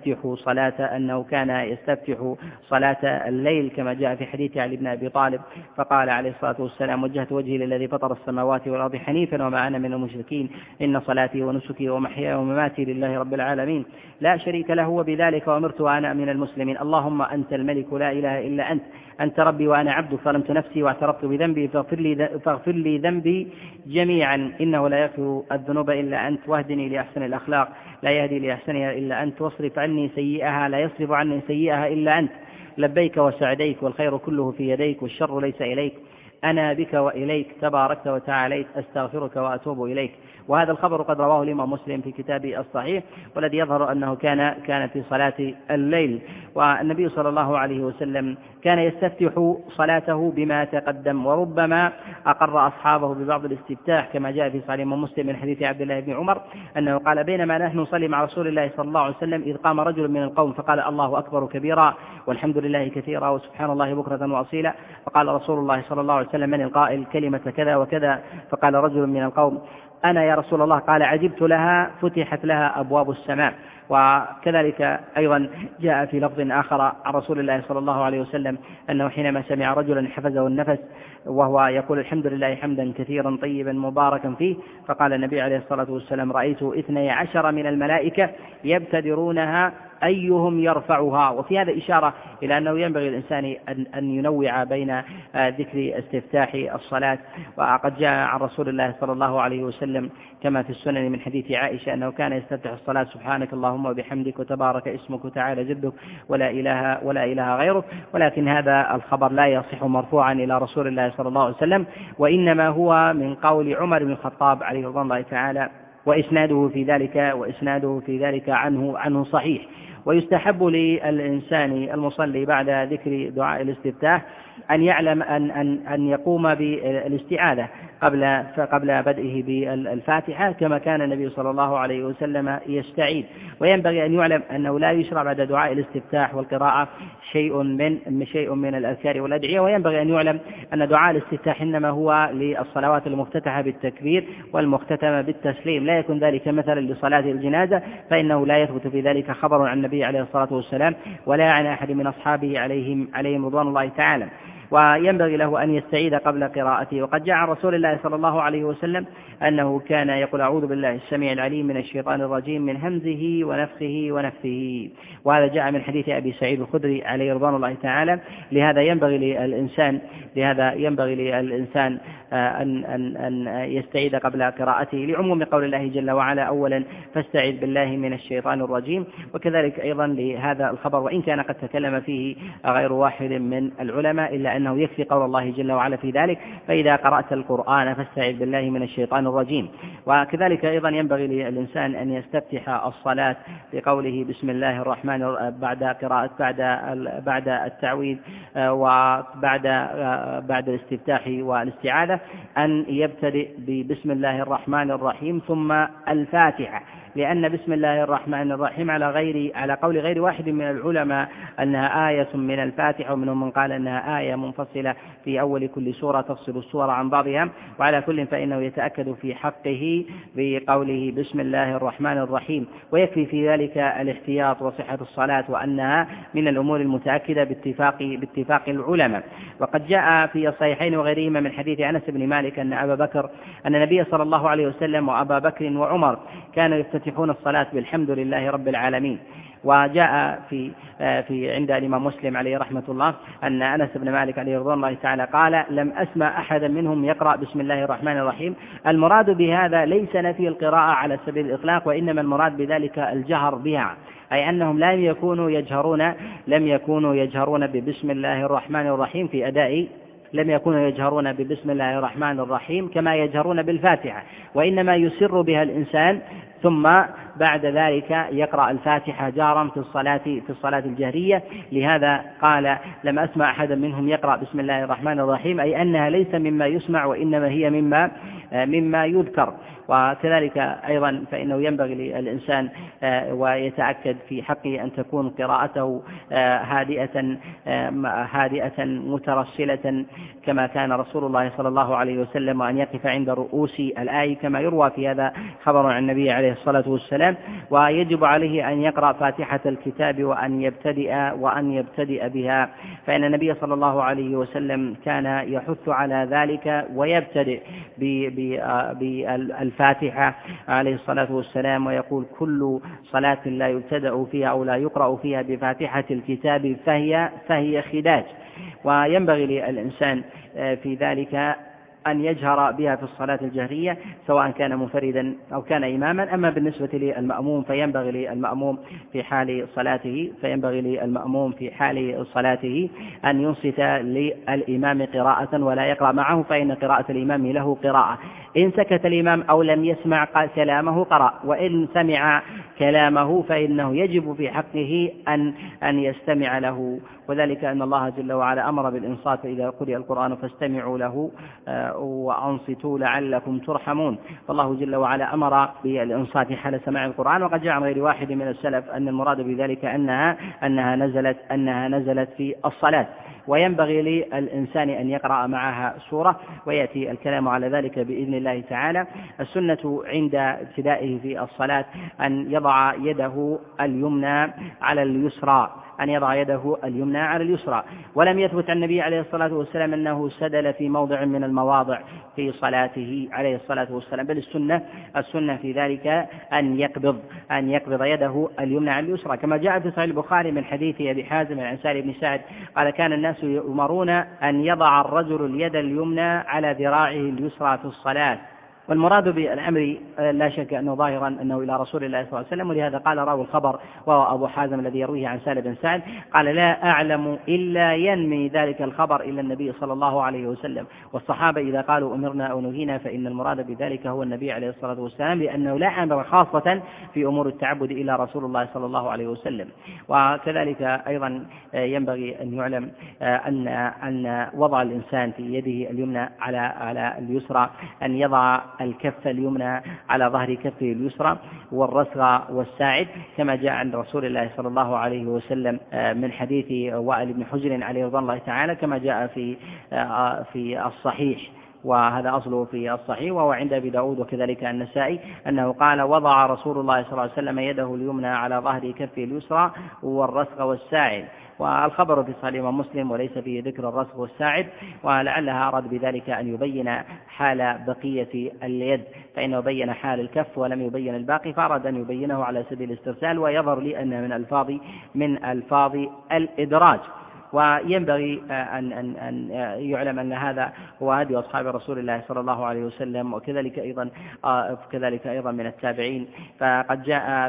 يستفتح صلاة الليل كما جاء في حديث علي بن أبي طالب، فقال عليه الصلاة والسلام وجهت وجهي للذي فطر السماوات والأرض حنيفا وما أنا من المشركين، إن صلاتي ونسكي ومحياي ومماتي لله رب العالمين لا شريك له وبذلك أمرت وأنا من المسلمين، اللهم أنت الملك لا إله إلا أنت ربي وأنا عبدك ظلمت نفسي واعترفت بذنبي فاغفر لي ذنبي جميعا إنه لا يغفر الذنوب إلا أنت، واهدني لأحسن الأخلاق لا يهدي لأحسنها إلا أنت، واصرف عني سيئها لا يصرف عني سيئها إلا أنت، لبيك وسعديك والخير كله في يديك والشر ليس إليك، أنا بك وإليك تباركت وتعاليت أستغفرك وأتوب إليك. وهذا الخبر قد رواه الإمام مسلم في كتابه الصحيح، والذي يظهر أنه كان في صلاة الليل. والنبي صلى الله عليه وسلم كان يستفتح صلاته بما تقدم، وربما أقر أصحابه ببعض الاستفتاح كما جاء في صحيح الإمام مسلم من حديث عبد الله بن عمر أنه قال بينما نحن نصلي مع رسول الله صلى الله عليه وسلم إذ قام رجل من القوم فقال الله أكبر كبيرا والحمد لله كثيرا وسبحان الله بكرة وأصيلا، فقال رسول الله صلى الله عليه وسلم من القائل كلمة كذا وكذا؟ فقال رجل من القوم أنا يا رسول الله، قال عجبت لها فتحت لها أبواب السماء. وكذلك أيضا جاء في لفظ آخر عن رسول الله صلى الله عليه وسلم أنه حينما سمع رجلا حفزه النفس وهو يقول الحمد لله حمدا كثيرا طيبا مباركا فيه، فقال النبي عليه الصلاة والسلام رأيت 12 من الملائكة يبتدرونها أيهم يرفعها. وفي هذا إشارة إلى أنه ينبغي الإنسان أن ينوع بين ذكر استفتاح الصلاة. وقد جاء عن رسول الله صلى الله عليه وسلم كما في السنن من حديث عائشة أنه كان يستفتح الصلاة سبحانك اللهم وبحمدك وتبارك اسمك وتعالى جدك ولا إله غيرك، ولكن هذا الخبر لا يصح مرفوعا إلى رسول الله صلى الله عليه وسلم، وإنما هو من قول عمر بن الخطاب عليه رضوان الله تعالى، وإسناده في ذلك عنه صحيح. ويستحب للإنسان المصلي بعد ذكر دعاء الاستفتاح أن يعلم أن يقوم بالاستعاذة قبل بدئه بالفاتحة كما كان النبي صلى الله عليه وسلم يستعيذ. وينبغي أن يعلم أنه لا يشرع بعد دعاء الاستفتاح والقراءة شيء من الأذكار والأدعية، وينبغي أن يعلم أن دعاء الاستفتاح إنما هو للصلوات المفتتحة بالتكبير والمختتمة بالتسليم، لا يكون ذلك مثلا لصلاة الجنازة فإنه لا يثبت في ذلك خبر عن النبي عليه الصلاة والسلام ولا عن أحد من أصحابه عليهم رضوان الله تعالى. وينبغي له أن يستعيذ قبل قراءته. وقد جاء عن رسول الله صلى الله عليه وسلم أنه كان يقول أعوذ بالله السميع العليم من الشيطان الرجيم من همزه ونفخه. وهذا جاء من حديث أبي سعيد الخدري عليه رضوان الله تعالى. لهذا ينبغي للإنسان أن يستعيذ قبل قراءته لعموم قول الله جل وعلا أولا فاستعذ بالله من الشيطان الرجيم. وكذلك أيضا لهذا الخبر وإن كان قد تكلم فيه غير واحد من العلماء إلا أنه يكفي قول الله جل وعلا في ذلك فإذا قرأت القرآن فاستعذ بالله من الشيطان الرجيم. وكذلك أيضا ينبغي للإنسان أن يستفتح الصلاة بقوله بسم الله الرحمن بعد قراءة بعد التعويذ بعد الاستفتاح والاستعاذة أن يبتدئ ببسم الله الرحمن الرحيم ثم الفاتحة، لأن بسم الله الرحمن الرحيم على قول غير واحد من العلماء أنها آية من الفاتحة، ومنهم من قال أنها آية منفصلة في أول كل سورة تفصل السورة عن بعضها. وعلى كل فإنه يتأكد في حقه بقوله بسم الله الرحمن الرحيم، ويكفي في ذلك الاحتياط وصحة الصلاة وأنها من الأمور المتأكدة باتفاق العلماء. وقد جاء في الصحيحين وغيرهما من حديث أنس بن مالك أن النبي صلى الله عليه وسلم وأبا بكر وعمر كانوا يفتتحون الصلاة بالحمد لله رب العالمين. وجاء في عند الإمام مسلم عليه رحمة الله أن أنس بن مالك عليه رضوان الله تعالى قال لم أسمع أحدا منهم يقرأ بسم الله الرحمن الرحيم. المراد بهذا ليس نفي القراءة على سبيل الإطلاق، وإنما المراد بذلك الجهر بها، أي أنهم لم يكونوا يجهرون ببسم الله الرحمن الرحيم في أداء لم يكونوا يجهرون ببسم الله الرحمن الرحيم كما يجهرون بالفاتحة، وإنما يسر بها الإنسان ثم بعد ذلك يقرأ الفاتحة جارا في الصلاة الجهرية. لهذا قال: لم أسمع أحدا منهم يقرأ بسم الله الرحمن الرحيم، أي أنها ليس مما يسمع وإنما هي مما يذكر. وكذلك أيضا فإنه ينبغي للإنسان ويتأكد في حقه أن تكون قراءته هادئة مترسلة كما كان رسول الله صلى الله عليه وسلم، وأن يقف عند رؤوس الآية كما يروى في هذا خبر عن النبي عليه الصلاة والسلام. ويجب عليه أن يقرأ فاتحة الكتاب وأن يبتدئ بها، فإن النبي صلى الله عليه وسلم كان يحث على ذلك ويبتدئ بالفاتحة عليه الصلاة والسلام، ويقول: كل صلاة لا يبتدأ فيها أو لا يقرأ فيها بفاتحة الكتاب فهي خداج. وينبغي للإنسان في ذلك أن يجهر بها في الصلاة الجهرية سواء كان منفردا أو كان إماما. أما بالنسبة للمأموم فينبغي للمأموم في حال صلاته أن ينصت للإمام قراءة ولا يقرأ معه، فإن قراءة الإمام له قراءة. إن سكت الإمام أو لم يسمع كلامه قرأ، وإن سمع كلامه فإنه يجب في حقه أن يستمع له، وذلك أن الله جل وعلا أمر بالإنصات: إذا قرئ القرآن فاستمعوا له وأنصتوا لعلكم ترحمون. فالله جل وعلا أمر بالإنصات حال سماع القرآن. وقد جاء عن غير واحد من السلف أن المراد بذلك أنها نزلت في الصلاة. وينبغي للإنسان أن يقرأ معها سورة، ويأتي الكلام على ذلك بإذن الله تعالى. السنة عند ابتدائه في الصلاة أن يضع يده اليمنى على اليسرى، ولم يثبت عن النبي عليه الصلاة والسلام أنه سدل في موضع من المواضع في صلاته عليه الصلاة والسلام، بل السنة في ذلك أن يقبض يده اليمنى على اليسرى، كما جاء في صحيح البخاري من حديث أبي حازم عن سالم بن سعد قال: كان الناس يؤمرون أن يضع الرجل اليد اليمنى على ذراعه اليسرى في الصلاة. والمراد بالأمر لا شك أنه ظاهرا أنه إلى رسول الله صلى الله عليه وسلم، ولهذا قال راوي الخبر وهو أبو حازم الذي يرويه عن سالم بن سعد قال: لا أعلم إلا ينمي ذلك الخبر إلى النبي صلى الله عليه وسلم. والصحابة إذا قالوا أمرنا أو نهينا فإن المراد بذلك هو النبي عليه الصلاة والسلام، لأنه لا أمر خاصة في أمور التعبد إلا رسول الله صلى الله عليه وسلم. وكذلك أيضا ينبغي أن يعلم أن وضع الإنسان في يده اليمنى على اليسرى أن يضع الكف اليمنى على ظهر كفه اليسرى والرسغ والساعد، كما جاء عند رسول الله صلى الله عليه وسلم من حديث وائل بن حجر عليه رضوان الله تعالى، كما جاء في الصحيح، وهذا أصله في الصحيح وهو عند أبي داود وكذلك النسائي، أنه قال: وضع رسول الله صلى الله عليه وسلم يده اليمنى على ظهر كفه اليسرى والرسغ والساعد. والخبر في صحيح مسلم وليس فيه ذكر الرسغ والساعد، ولعلها أراد بذلك أن يبين حال بقية اليد، فإنه بين حال الكف ولم يبين الباقي، فأراد أن يبينه على سبيل الاسترسال، ويظهر لي أنه من ألفاظ الإدراج. وينبغي أن يعلم أن هذا هو هدي أصحاب رسول الله صلى الله عليه وسلم، وكذلك أيضا من التابعين. فقد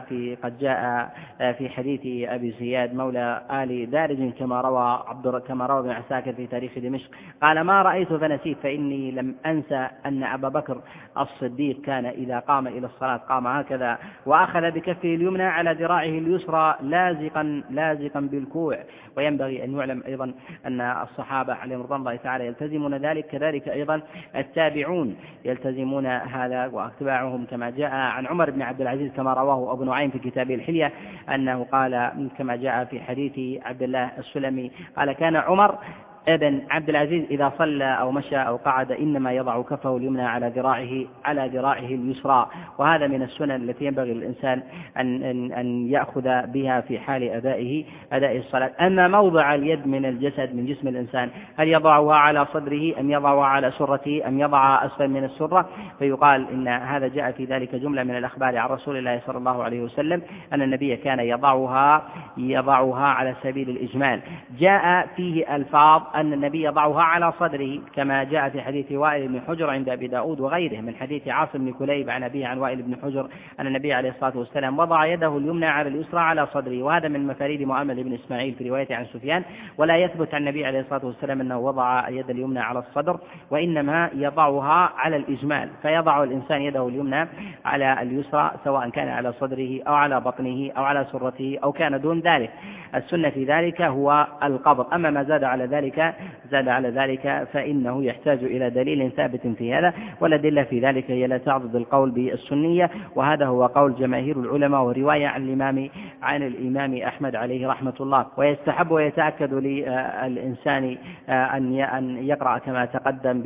جاء في حديث أبي زياد مولى آل دارج كما روى ابن عساكر في تاريخ دمشق قال: ما رأيت فنسيت، فإني لم أنسى أن أبا بكر الصديق كان إذا قام إلى الصلاة قام هكذا، وأخذ بكفه اليمنى على ذراعه اليسرى لازقا بالكوع. وينبغي أن يعلم أيضا أن الصحابة عليهم رضوان الله تعالى يلتزمون ذلك، كذلك أيضا التابعون يلتزمون هذا وأتباعهم، كما جاء عن عمر بن عبد العزيز كما رواه أبو نعيم في كتابه الحلية أنه قال كما جاء في حديث عبد الله السلمي قال: كان عمر ابن عبد العزيز إذا صلى أو مشى أو قعد إنما يضع كفه اليمنى على ذراعه اليسرى. وهذا من السنن التي ينبغي للإنسان أن يأخذ بها في حال أداء الصلاة. أما موضع اليد من الجسد من جسم الإنسان، هل يضعها على صدره أم يضعها على سرته أم يضعها أسفل من السرة؟ فيقال إن هذا جاء في ذلك جملة من الأخبار عن رسول الله صلى الله عليه وسلم أن النبي كان يضعها على سبيل الإجمال. جاء فيه ألفاظ أن النبي يضعها على صدره كما جاء في حديث وائل بن حجر عند أبي داود وغيره من حديث عاصم بن كليب عن أبيه عن وائل بن حجر أن النبي عليه الصلاة والسلام وضع يده اليمنى على اليسرى على صدره، وهذا من مفاريد مؤمل بن إسماعيل في رواية عن سفيان، ولا يثبت عن النبي عليه الصلاة والسلام أنه وضع يد اليمنى على الصدر، وإنما يضعها على الإجمال، فيضع الإنسان يده اليمنى على اليسرى سواء كان على صدره أو على بطنه أو على سرته أو كان دون ذلك. السنة في ذلك هو القبض، أما ما زاد على ذلك فإنه يحتاج إلى دليل ثابت في هذا، والأدلة في ذلك هي لا تعضد القول بالسنية، وهذا هو قول جماهير العلماء ورواية عن الإمام أحمد عليه رحمة الله. ويستحب ويتأكد للإنسان أن يقرأ كما تقدم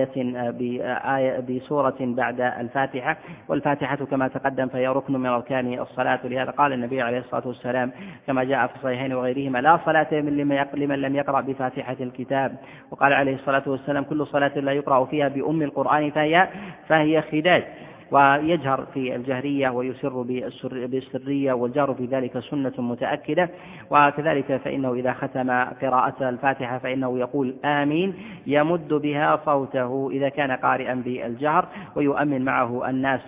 بسورة بعد الفاتحة، والفاتحة كما تقدم فهي ركن من أركان الصلاة، ولهذا قال النبي عليه الصلاة والسلام كما جاء في الصحيحين وغيرهما: لا صلاة لمن لم يقرأ بفاتحة الكتاب. وقال عليه الصلاة والسلام: كل صلاة لا يقرأ فيها بأم القرآن فهي خداج. ويجهر في الجهرية ويسر بالسرية، والجهر في ذلك سنة متأكدة. وكذلك فإنه إذا ختم قراءة الفاتحة فإنه يقول آمين، يمد بها صوته إذا كان قارئا بالجهر، ويؤمن معه الناس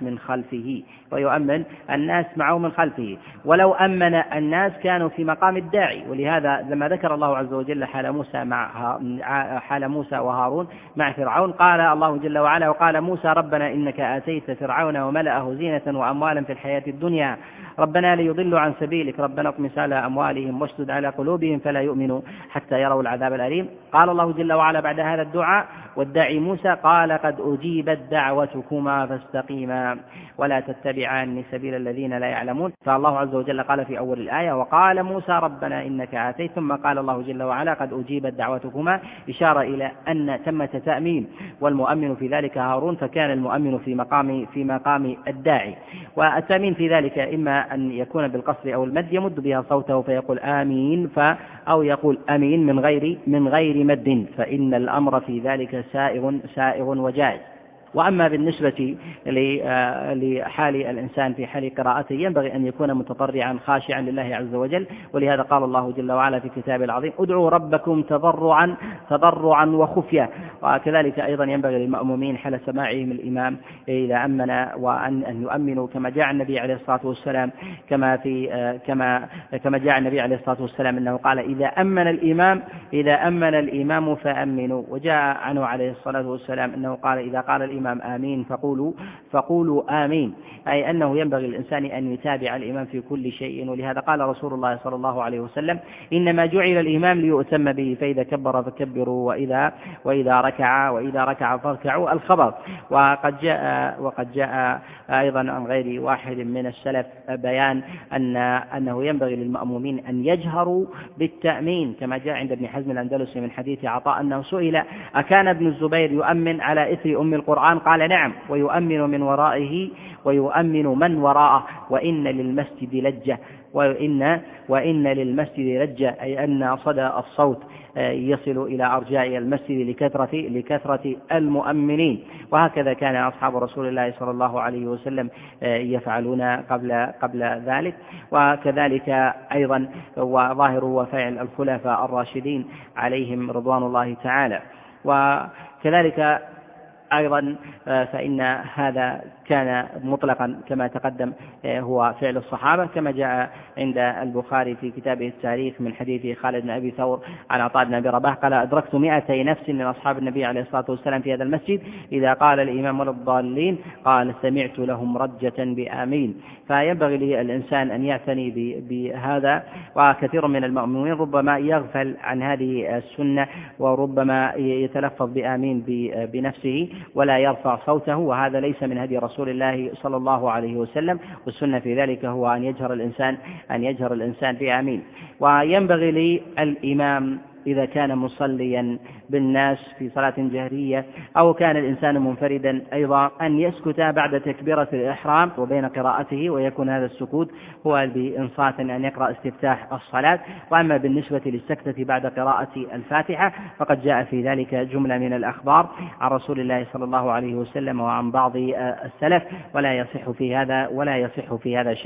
من خلفه، ولو أمن الناس كانوا في مقام الداعي. ولهذا لما ذكر الله عز وجل حال موسى وهارون مع فرعون، قال الله جل وعلا: وقال موسى ربنا إنك آتيت فرعون وملأه زينة وأموالا في الحياة الدنيا ربنا ليضلوا عن سبيلك ربنا اطمس على أموالهم واشدد على قلوبهم فلا يؤمنوا حتى يروا العذاب الأليم. قال الله جل وعلا بعد هذا الدعاء والداعي موسى: قال قد أجيبت دعوتكما فاستقيما ولا تتبعان سبيل الذين لا يعلمون. فالله عز وجل قال في أول الآية: وقال موسى ربنا إنك آتيت، ثم قال الله جل وعلا: قد أجيبت دعوتكما، إشارة إلى أن ثمة تأمين، والمؤمن في ذلك هارون، فكان المؤمن في مقام الداعي. والتأمين في ذلك إما أن يكون بالقصر أو المد، يمد بها صوته فيقول آمين، أو يقول أمين من غير مد، فإن الأمر في ذلك سائغ وجائز. وأما بالنسبة لحال الإنسان في حال قراءته ينبغي أن يكون متضرعا خاشعا لله عز وجل، ولهذا قال الله جل وعلا في كتابه العظيم: ادعوا ربكم تضرعا وخفية. وكذلك أيضا ينبغي للمأمومين حال سماعهم الإمام إذا أمن وأن يؤمنوا كما جاء النبي عليه الصلاة والسلام، كما جاء النبي عليه الصلاة والسلام أنه قال: إذا أمن الإمام فأمنوا. وجاء عنه عليه الصلاة والسلام أنه قال: إذا قال الإمام آمين فقولوا آمين، أي أنه ينبغي الإنسان أن يتابع الإمام في كل شيء. ولهذا قال رسول الله صلى الله عليه وسلم: إنما جعل الإمام ليؤتم به، فإذا كبر فكبروا، وإذا ركع فاركعوا الخبر. وقد جاء أيضا عن غير واحد من السلف بيان أنه ينبغي للمأمومين أن يجهروا بالتأمين، كما جاء عند ابن حزم الأندلسي من حديث عطاء أنه سئل: أكان ابن الزبير يؤمن على إثر أم القرآن؟ قال: نعم، ويؤمن من ورائه ويؤمن من وراءه، وإن للمسجد لجة، أي أن صدى الصوت يصل إلى أرجاء المسجد لكثرة المؤمنين. وهكذا كان أصحاب رسول الله صلى الله عليه وسلم يفعلون قبل ذلك. وكذلك أيضا وظاهر وفعل الخلفاء الراشدين عليهم رضوان الله تعالى. وكذلك أيضا فإن هذا كان مطلقا كما تقدم هو فعل الصحابة، كما جاء عند البخاري في كتابه التاريخ من حديث خالد بن أبي ثور عن عطاء بن أبي رباح قال: أدركت 200 نفس من أصحاب النبي عليه الصلاة والسلام في هذا المسجد، إذا قال الإمام ولا الضالين قال: سمعت لهم رجة بآمين. فينبغي للإنسان أن يعتني بهذا. وكثير من المؤمنين ربما يغفل عن هذه السنة، وربما يتلفظ بآمين بنفسه ولا يرفع صوته، وهذا ليس من هدي رسول الله صلى الله عليه وسلم. والسنة في ذلك هو أن يجهر الإنسان بآمين. وينبغي للإمام إذا كان مصليا بالناس في صلاة جهرية أو كان الإنسان منفردا أيضا أن يسكت بعد تكبيرة الإحرام وبين قراءته، ويكون هذا السكوت هو بإنصات أن يقرأ استفتاح الصلاة. وأما بالنسبة للسكتة بعد قراءة الفاتحة فقد جاء في ذلك جملة من الأخبار عن رسول الله صلى الله عليه وسلم وعن بعض السلف، ولا يصح في هذا شيء.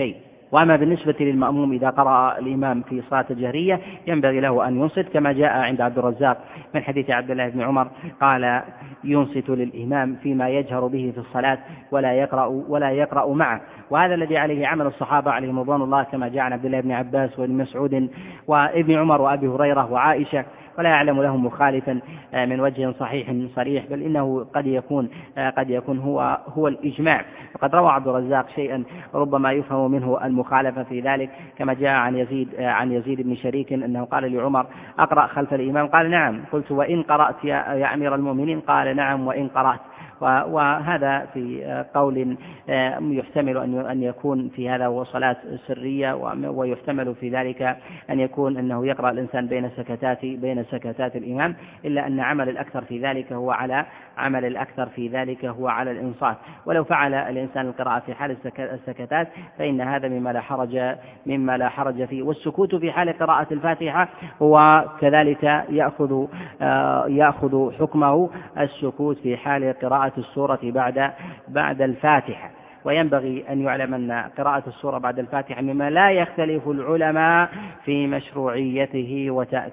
وأما بالنسبة للمأموم إذا قرأ الإمام في صلاة الجهرية ينبغي له أن ينصت، كما جاء عند عبد الرزاق من حديث عبد الله بن عمر قال ينصت للإمام فيما يجهر به في الصلاة ولا يقرأ معه. وهذا الذي عليه عمل الصحابة عليهم رضوان الله، كما جاء عن عبد الله بن عباس وابن مسعود وابن عمر وأبي هريرة وعائشة، ولا يعلم له مخالفا من وجه صحيح صريح، بل إنه قد يكون هو الإجماع. وقد روى عبد الرزاق شيئا ربما يفهم منه المخالفة في ذلك، كما جاء عن يزيد بن شريك أنه قال لعمر أقرأ خلف الإمام؟ قال نعم. قلت وإن قرأت يا أمير المؤمنين؟ قال نعم وإن قرأت. وهذا في قول يحتمل أن يكون في هذا هو صلاة سرية، ويحتمل في ذلك أن يكون أنه يقرأ الإنسان بين سكتات الإمام، إلا أن عمل الأكثر في ذلك هو على الإنصات. ولو فعل الإنسان القراءة في حال السكتات فإن هذا مما لا حرج فيه. والسكوت في حال قراءة الفاتحة هو كذلك يأخذ حكمه السكوت في حال قراءة السورة بعد الفاتحة. وينبغي أن يعلم أن قراءة السورة بعد الفاتحة مما لا يختلف العلماء في مشروعيته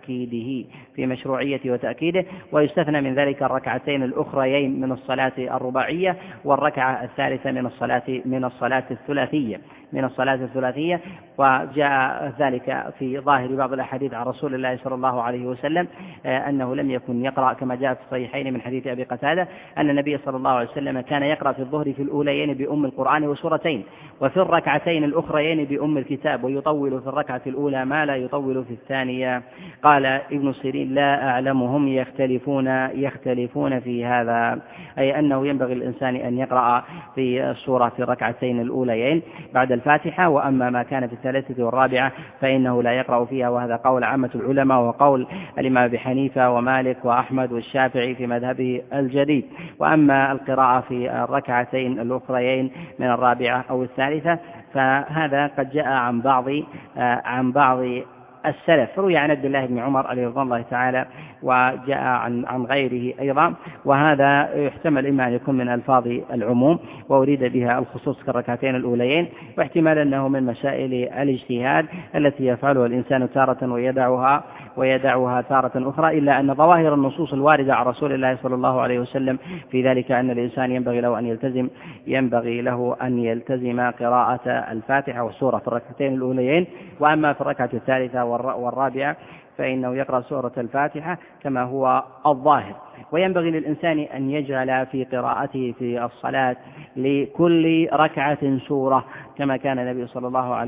وتأكيده، ويستثنى من ذلك الركعتين الأخريين من الصلاة الرباعية والركعة الثالثة من الصلاة الثلاثية. وجاء ذلك في ظاهر بعض الأحاديث عن رسول الله صلى الله عليه وسلم أنه لم يكن يقرأ، كما جاء في الصحيحين من حديث أبي قتادة أن النبي صلى الله عليه وسلم كان يقرأ في الظهر في الأوليين بأم القرآن وسورتين، وفي الركعتين الأخريين بأم الكتاب، ويطول في الركعة الأولى ما لا يطول في الثانية. قال ابن سيرين لا أعلمهم يختلفون في هذا، أي أنه ينبغي الإنسان أن يقرأ في السورة في الركعتين الأوليين بعد الفاتحة، وأما ما كان في الثالثة والرابعة فإنه لا يقرأ فيها. وهذا قول عامة العلماء، وقول الإمام أبي حنيفة ومالك وأحمد والشافعي في مذهبه الجديد. وأما القراءة في الركعتين الأخريين من الرابعة أو الثالثة فهذا قد جاء عن بعض السلف، روي عن عبد الله بن عمر عليه رضوان الله تعالى، وجاء عن غيره أيضا. وهذا يحتمل إما أن يكون من ألفاظ العموم وأريد بها الخصوص كالركعتين الأوليين، واحتمال أنه من مسائل الاجتهاد التي يفعلها الإنسان تارة ويدعها تارة أخرى، إلا أن ظواهر النصوص الواردة عن رسول الله صلى الله عليه وسلم في ذلك أن الإنسان ينبغي له أن يلتزم قراءة الفاتحة والسورة في الركعتين الأوليين. وأما في الركعة الثالثة والرابعة فإنه يقرأ سورة الفاتحة كما هو الظاهر. وينبغي للإنسان أن يجعل في قراءته في الصلاة لكل ركعة سورة، كما كان النبي صلى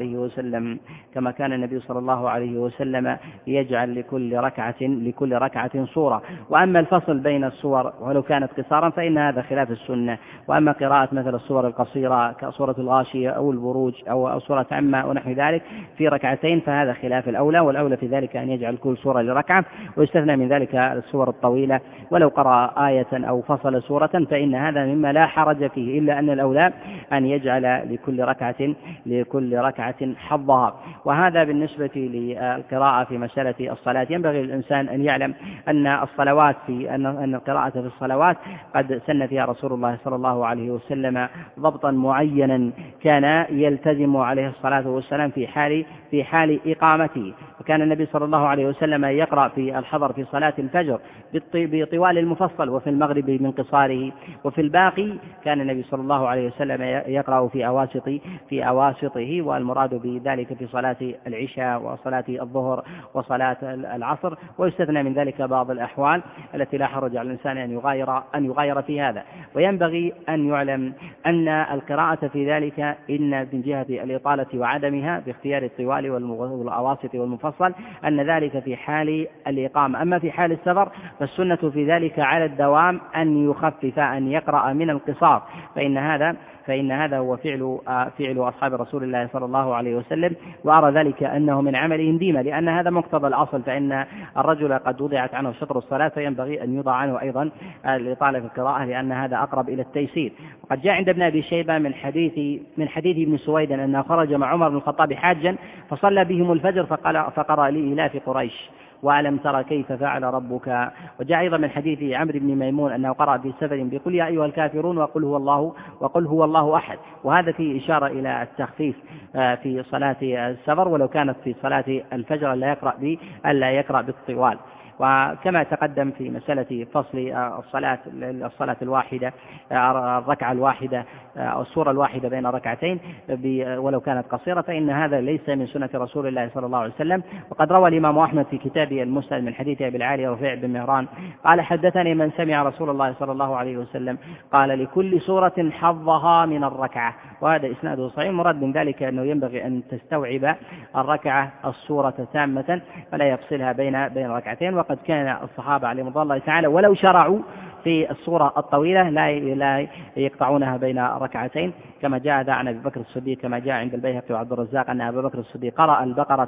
الله عليه وسلم يجعل لكل ركعة سورة. وأما الفصل بين السور ولو كانت قصارا فإن هذا خلاف السنة. وأما قراءة مثل السور القصيرة كسورة الغاشية أو البروج أو سورة عامة ونحو ذلك في ركعتين فهذا خلاف الأولى، والأولى في ذلك أن يجعل كل سورة لركعة، ويستثنى من ذلك السور الطويلة. ولو قرأ آية أو فصل سورة فإن هذا مما لا حرج فيه، إلا أن الأولى أن يجعل لكل ركعة حظها. وهذا بالنسبة للقراءة في مسألة الصلاة. ينبغي للإنسان أن يعلم أن القراءة في الصلوات قد سن فيها رسول الله صلى الله عليه وسلم ضبطا معينا كان يلتزم عليه الصلاة والسلام في حال إقامته. وكان النبي صلى الله عليه وسلم يقرأ في الحضر في صلاة الفجر بطوال المفصل، وفي المغرب من قصاره، وفي الباقي كان النبي صلى الله عليه وسلم يقرأ في أواسطه، والمراد بذلك في صلاة العشاء وصلاة الظهر وصلاة العصر. ويستثنى من ذلك بعض الأحوال التي لا حرج على الإنسان أن يغاير في هذا. وينبغي أن يعلم أن القراءة في ذلك إن من جهة الإطالة وعدمها باختيار الطوال والأواسط والمفصل أن ذلك في حال الإقامة. أما في حال السفر فالسنة في ذلك على الدوام أن يخفف، أن يقرأ من القصار، فإن هذا هو فعل أصحاب رسول الله صلى الله عليه وسلم، وأرى ذلك أنه من عملهم ديما، لأن هذا مقتضى الأصل، فإن الرجل قد وضعت عنه شطر الصلاة فينبغي أن يوضع عنه أيضا الإطالة في القراءة، لأن هذا أقرب إلى التيسير. وقد جاء عند ابن أبي شيبة من حديث ابن سويد أنه خرج مع عمر بن الخطاب حاجا فصلى بهم الفجر فقرأ لإلاف قريش، وألم تر كيف فعل ربك. وجاء أيضا من حديث عمرو بن ميمون أنه قرأ في سفر بقل يا أيها الكافرون وقل هو الله أحد، وهذا فيه إشارة إلى التخفيف في صلاة السفر، ولو كانت في صلاة الفجر ألا يقرأ بالطوال. وكما تقدم في مسألة فصل الصلاة الواحدة، الركعة الواحدة أو السورة الواحدة بين ركعتين ولو كانت قصيرة، فإن هذا ليس من سنة رسول الله صلى الله عليه وسلم. وقد روى الإمام أحمد في كتابه المسند من حديث أبي العالي رفيع بن مهران قال حدثني من سمع رسول الله صلى الله عليه وسلم قال لكل سورة حظها من الركعة، وهذا إسناده صحيح. مراد من ذلك أنه ينبغي أن تستوعب الركعة السورة تامة فلا يفصلها بين ركعتين. وقد كان الصحابة عليهم رضي الله تعالى ولو شرعوا في السورة الطويلة لا يقطعونها بين ركعتين، كما جاء عن أبي بكر الصديق كما جاء عند البيهقي وعبد الرزاق أن أبا بكر الصديق قرأ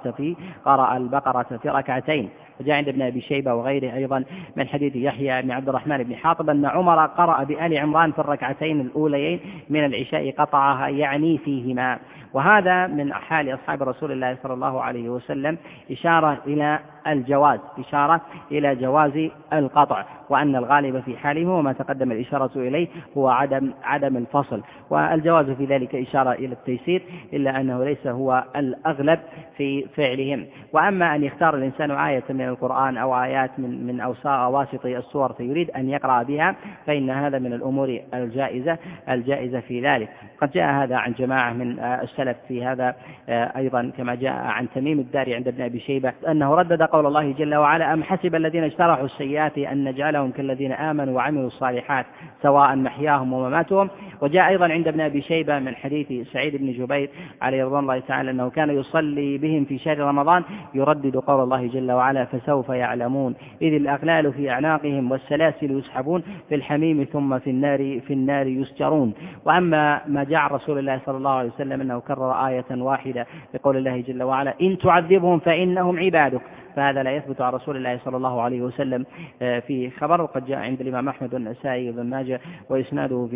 البقرة في ركعتين. وجاء عند ابن أبي شيبة وغيره أيضا من حديث يحيى بن عبد الرحمن بن حاطب أن عمر قرأ بآل عمران في الركعتين الأوليين من العشاء قطعها يعني فيهما. وهذا من حال أصحاب رسول الله صلى الله عليه وسلم إشارة إلى الجواز، إشارة إلى جواز القطع، وأن الغالب في حالهم وما تقدم الإشارة إليه هو عدم الفصل، والجواز في ذلك إشارة إلى التيسير، إلا أنه ليس هو الأغلب في فعلهم. وأما أن يختار الإنسان آية من القرآن أو آيات من أواسط السور فيريد أن يقرأ بها، فإن هذا من الأمور الجائزة في ذلك. قد جاء هذا عن جماعة من السلف في هذا أيضا، كما جاء عن تميم الداري عند ابن أبي شيبة أنه ردد قول الله جل وعلا أم حسب الذين اجترحوا السيئات أن نجعلهم كالذين آمنوا وعملوا الصالحات سواء محياهم ومماتهم. وجاء أيضا عند ابن أبي شيبة من حديث سعيد بن جبير عليه رضوان الله تعالى أنه كان يصلي بهم في شهر رمضان يردد قول الله جل وعلا فسوف يعلمون إذ الأغلال في أعناقهم والسلاسل يسحبون في الحميم ثم في النار يسجرون. وأما ما جاء عن رسول الله صلى الله عليه وسلم أنه كرر آية واحدة بقول الله جل وعلا إن تعذبهم فإنهم عبادك، فهذا لا يثبت عن رسول الله صلى الله عليه وسلم في خبر. وقد جاء عند الإمام أحمد والنسائي وابن ماجه وإسناده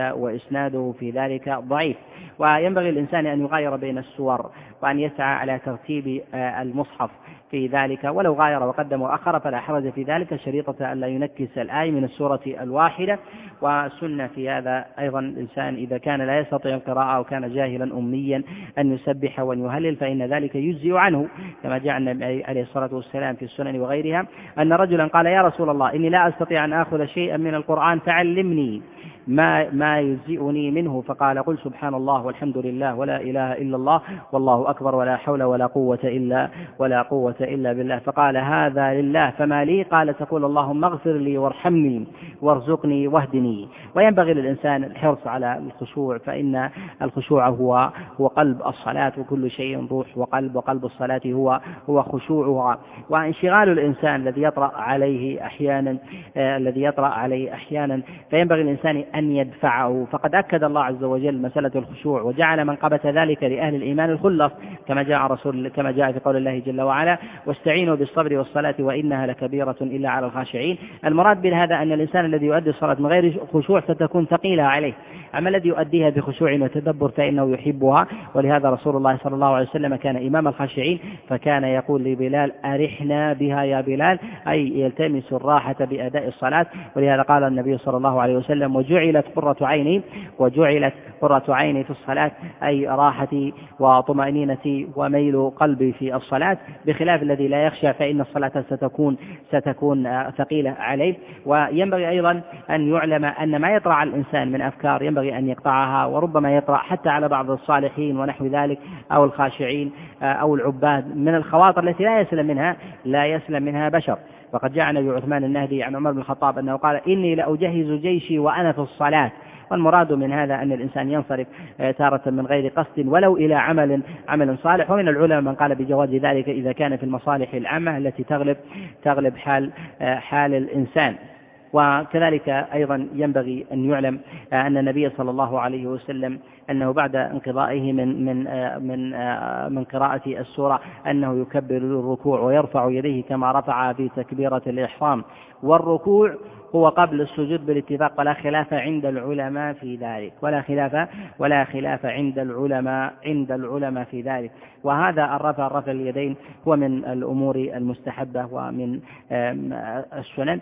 في ذلك ضعيف. وينبغي الإنسان أن يغاير بين السور وأن يسعى على ترتيب المصحف في ذلك، ولو غاير وقدم وأخر فلا حرج في ذلك، شريطة أن لا ينكس الآية من السورة الواحدة. وسنة في هذا أيضا الإنسان إذا كان لا يستطيع القراءة أو كان جاهلا أميا أن يسبح وأن يهلل، فإن ذلك يجزئ عنه، كما جاء النبي عليه الصلاة والسلام في السنن وغيرها أن رجلا قال يا رسول الله إني لا أستطيع أن آخذ شيئا من القرآن فعلمني ما يجزئني منه، فقال قل سبحان الله والحمد لله ولا إله إلا الله والله أكبر ولا حول ولا قوة إلا بالله. فقال هذا لله فما لي؟ قال تقول اللهم اغفر لي وارحمني وارزقني واهدني. وينبغي للإنسان الحرص على الخشوع، فإن الخشوع هو قلب الصلاة، وكل شيء روح وقلب الصلاة هو خشوعها. وانشغال الإنسان الذي يطرأ عليه أحيانا فينبغي الإنسان أن يدفعه. فقد أكد الله عز وجل مسألة الخشوع وجعل منقبة ذلك لأهل الإيمان الخلص، كما جاء في قول الله جل وعلا واستعينوا بالصبر والصلاة وإنها لكبيرة إلا على الخاشعين. المراد بهذا أن الإنسان الذي يؤدي الصلاة من غير خشوع ستكون ثقيلة عليه، أما الذي يؤديها بخشوع وتدبر فإنه يحبها. ولهذا رسول الله صلى الله عليه وسلم كان إمام الخاشعين، فكان يقول لبلال أرحنا بها يا بلال، أي يلتمس الراحة بأداء الصلاة. ولهذا قال النبي صلى الله عليه وسلم وجعلت قرة عيني في الصلاة، أي راحتي وطمأنينتي وميل قلبي في الصلاة، بخلاف الذي لا يخشى فإن الصلاة ستكون ثقيلة عليه. وينبغي أيضا أن يعلم أن ما يطرأ على الإنسان من أفكار ينبغي أن يقطعها، وربما يطرأ حتى على بعض الصالحين ونحو ذلك أو الخاشعين أو العباد من الخواطر التي لا يسلم منها بشر. وقد جاء عن أبي عثمان النهدي عن عمر بن الخطاب أنه قال إني لأجهز جيشي وأنا في الصلاة. والمراد من هذا أن الإنسان ينصرف تارة من غير قصد ولو إلى عمل صالح. ومن العلماء من قال بجواز ذلك إذا كان في المصالح العامة التي تغلب حال الإنسان. وكذلك أيضا ينبغي أن يعلم أن النبي صلى الله عليه وسلم أنه بعد انقضائه من قراءة السورة أنه يكبر الركوع ويرفع يديه كما رفع في تكبيرة الإحرام، والركوع هو قبل السجود بالاتفاق، ولا خلاف عند العلماء في ذلك، ولا خلاف عند العلماء في ذلك. وهذا رفع اليدين هو من الأمور المستحبة ومن السنن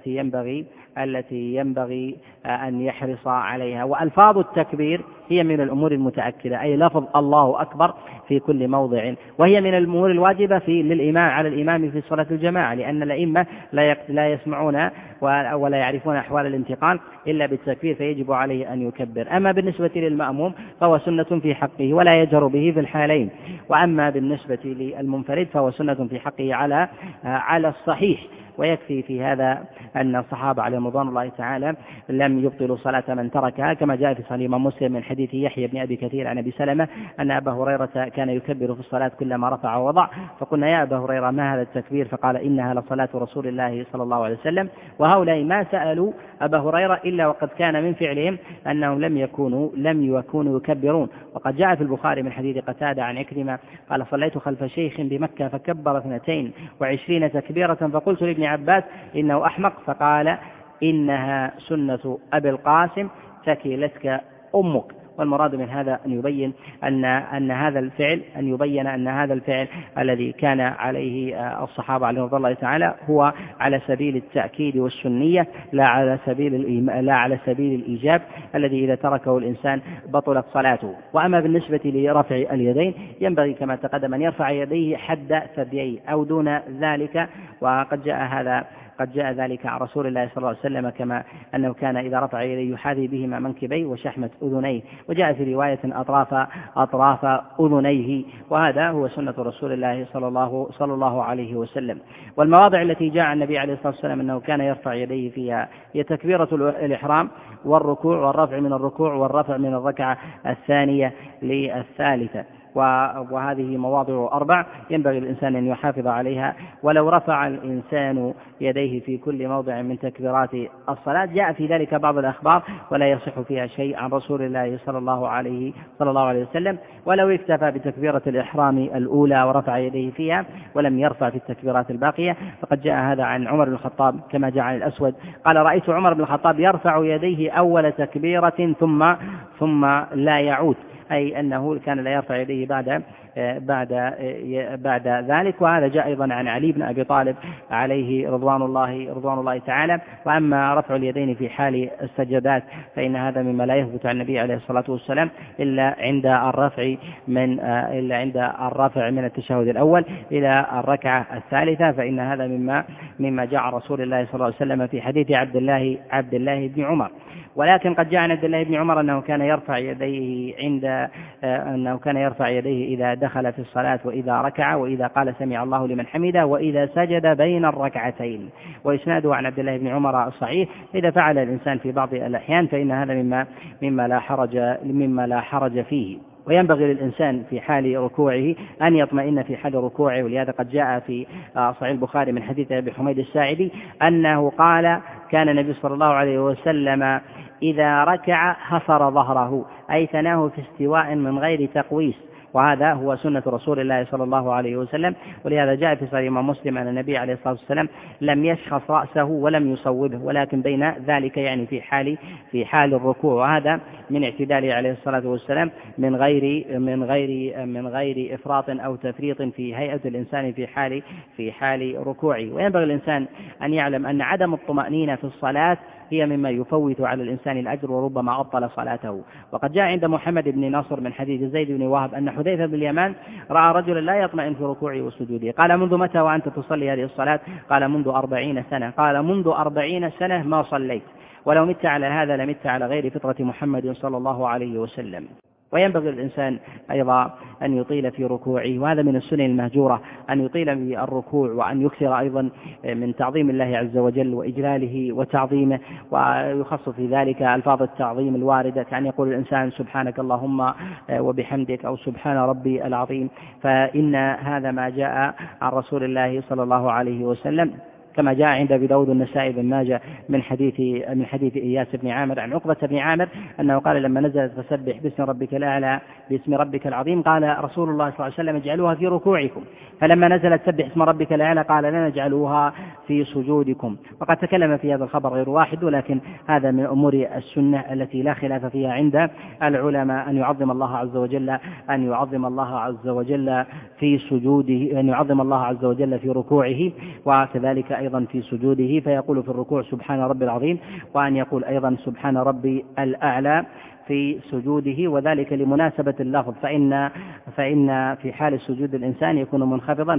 التي ينبغي أن يحرص عليها. وألفاظ التكبير هي من الأمور المتأكدة، أي لفظ الله أكبر في كل موضع، وهي من الأمور الواجبة على الإمام في صلاة الجماعة، لأن الأئمة لا يسمعون ولا يعرفون أحوال الانتقال إلا بالتكبير، فيجب عليه أن يكبر. أما بالنسبة للمأموم فهو سنة في حقه ولا يجهر به في الحالين، وأما بالنسبة للمنفرد فهو سنة في حقه على الصحيح. ويكفي في هذا أن الصحابة عليهم رضوان الله تعالى لم يبطلوا صلاة من تركها، كما جاء في صحيح مسلم من حديث يحيى بن أبي كثير عن أبي سلمة أن أبا هريرة كان يكبر في الصلاة كلما رفع ووضع، فقلنا يا أبا هريرة ما هذا التكبير؟ فقال إنها لصلاة رسول الله صلى الله عليه وسلم. وهؤلاء ما سألوا أبا هريرة إلا وقد كان من فعلهم أنهم لم يكونوا يكبرون. وقد جاء في البخاري من حديث قتادة عن عكرمة قال صليت خلف شيخ بمكة فكبر 22 تكبيرة، فقلت لابن عباس إنه أحمق، فقال إنها سنة أبي القاسم ثكلتك أمك. والمراد من هذا أن يبين أن هذا الفعل الذي كان عليه الصحابة عليهم رضي الله تعالى هو على سبيل التأكيد والسنية، لا على سبيل الإيجاب الذي إذا تركه الإنسان بطلت صلاته. وأما بالنسبة لرفع اليدين ينبغي كما تقدم أن يرفع يديه حد ثدييه أو دون ذلك، وقد جاء ذلك عن رسول الله صلى الله عليه وسلم كما أنه كان إذا رفع يديه يحاذي بهما منكبيه وشحمة أذنيه، وجاء في رواية أطراف أذنيه، وهذا هو سنة رسول الله صلى الله عليه وسلم. والمواضع التي جاء النبي عليه الصلاة والسلام أنه كان يرفع يديه فيها هي تكبيرة الإحرام والركوع والرفع من الركوع والرفع من الركعة الثانية للثالثة، وهذه مواضع 4 ينبغي الإنسان أن يحافظ عليها. ولو رفع الإنسان يديه في كل موضع من تكبيرات الصلاة جاء في ذلك بعض الأخبار ولا يصح فيها شيء عن رسول الله صلى الله عليه وسلم. ولو اكتفى بتكبيرة الإحرام الأولى ورفع يديه فيها ولم يرفع في التكبيرات الباقية، فقد جاء هذا عن عمر بن الخطاب كما جاء عن الأسود قال رأيت عمر بن الخطاب يرفع يديه أول تكبيرة ثم لا يعود، أي أنه كان لا يرفع يديه بعد ذلك. وهذا جاء أيضا عن علي بن أبي طالب عليه رضوان الله تعالى. وأما رفع اليدين في حال السجدات فإن هذا مما لا يثبت عن النبي عليه الصلاة والسلام إلا عند الرفع من التشهد الأول إلى الركعة الثالثة، فإن هذا مما جاء عن رسول الله صلى الله عليه وسلم في حديث عبد الله بن عمر. ولكن قد جاء عن عبد الله بن عمر أنه كان يرفع يديه إذا دخل في الصلاة وإذا ركع وإذا قال سمع الله لمن حمده وإذا سجد بين الركعتين، وإسناده عن عبد الله بن عمر الصحيح. إذا فعل الإنسان في بعض الأحيان فإن هذا مما لا حرج فيه. وينبغي للإنسان في حال ركوعه أن يطمئن في حال ركوعه، ولهذا قد جاء في صحيح البخاري من حديث أبي حميد الساعدي أنه قال كان النبي صلى الله عليه وسلم إذا ركع حصر ظهره، أي ثناه في استواء من غير تقويس، وهذا هو سنة رسول الله صلى الله عليه وسلم. ولهذا جاء في صحيح مسلم أن النبي عليه الصلاة والسلام لم يشخص رأسه ولم يصوبه، ولكن بين ذلك يعني في حال الركوع، وهذا من اعتداله عليه الصلاة والسلام من غير إفراط أو تفريط في هيئة الإنسان في حال ركوعه. وينبغي الإنسان أن يعلم أن عدم الطمأنينة في الصلاة هي مما يفوت على الإنسان الأجر وربما أبطل صلاته. وقد جاء عند محمد بن نصر من حديث زيد بن وهب أن حذيفة بن اليمان رأى رجلا لا يطمئن في ركوعه وسجوده، قال منذ متى وأنت تصلي هذه الصلاة؟ قال منذ 40 سنة. قال منذ 40 سنة ما صليت، ولو مت على هذا لمت على غير فطرة محمد صلى الله عليه وسلم. وينبغي الإنسان أيضا أن يطيل في ركوعه، وهذا من السنن المهجورة أن يطيل في الركوع، وأن يكثر أيضا من تعظيم الله عز وجل وإجلاله وتعظيمه، ويخص في ذلك ألفاظ التعظيم الواردة، كأن يقول الإنسان سبحانك اللهم وبحمدك أو سبحان ربي العظيم، فإن هذا ما جاء عن رسول الله صلى الله عليه وسلم كما جاء عند أبي داود النسائي بن ماجه من حديث إياس بن عامر عن عقبة بن عامر أنه قال لما نزلت فسبح باسم ربك الأعلى باسم ربك العظيم قال رسول الله صلى الله عليه وسلم اجعلوها في ركوعكم، فلما نزلت سبح اسم ربك الأعلى قال لا نجعلوها في سجودكم. وقد تكلم في هذا الخبر غير واحد، ولكن هذا من أمور السنة التي لا خلاف فيها عند العلماء أن يعظم الله عز وجل في سجوده، أن يعظم الله عز وجل في ركوعه، وكذلك أيضا في سجوده، فيقول في الركوع سبحان ربي العظيم، وأن يقول أيضا سبحان ربي الأعلى في سجوده، وذلك لمناسبة اللفظ، فإن في حال السجود الإنسان يكون منخفضا،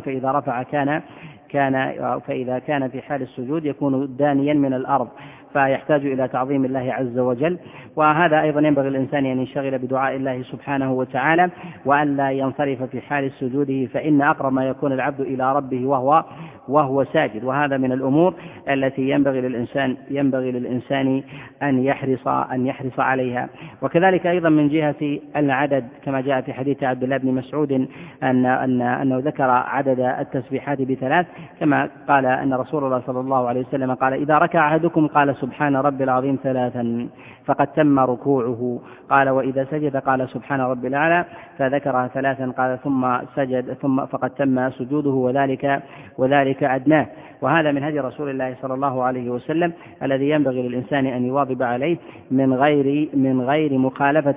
فإذا كان في حال السجود يكون دانيا من الأرض، فيحتاج إلى تعظيم الله عز وجل. وهذا أيضا ينبغي الإنسان أن ينشغل بدعاء الله سبحانه وتعالى، وأن لا ينصرف في حال سجوده، فإن أقرب ما يكون العبد إلى ربه وهو ساجد. وهذا من الأمور التي ينبغي للإنسان أن يحرص عليها. وكذلك أيضا من جهة العدد كما جاء في حديث عبد الله بن مسعود أنه ذكر عدد التسبيحات ب3، كما قال أن رسول الله صلى الله عليه وسلم قال إذا ركع أحدكم قال سبحان ربي العظيم 3 فقد تم ركوعه، قال وإذا سجد قال سبحان ربي الأعلى فذكرها 3 قال ثم سجد فقد تم سجوده وذلك أدناه. وهذا من هدي رسول الله صلى الله عليه وسلم الذي ينبغي للإنسان أن يواظب عليه من غير مخالفة،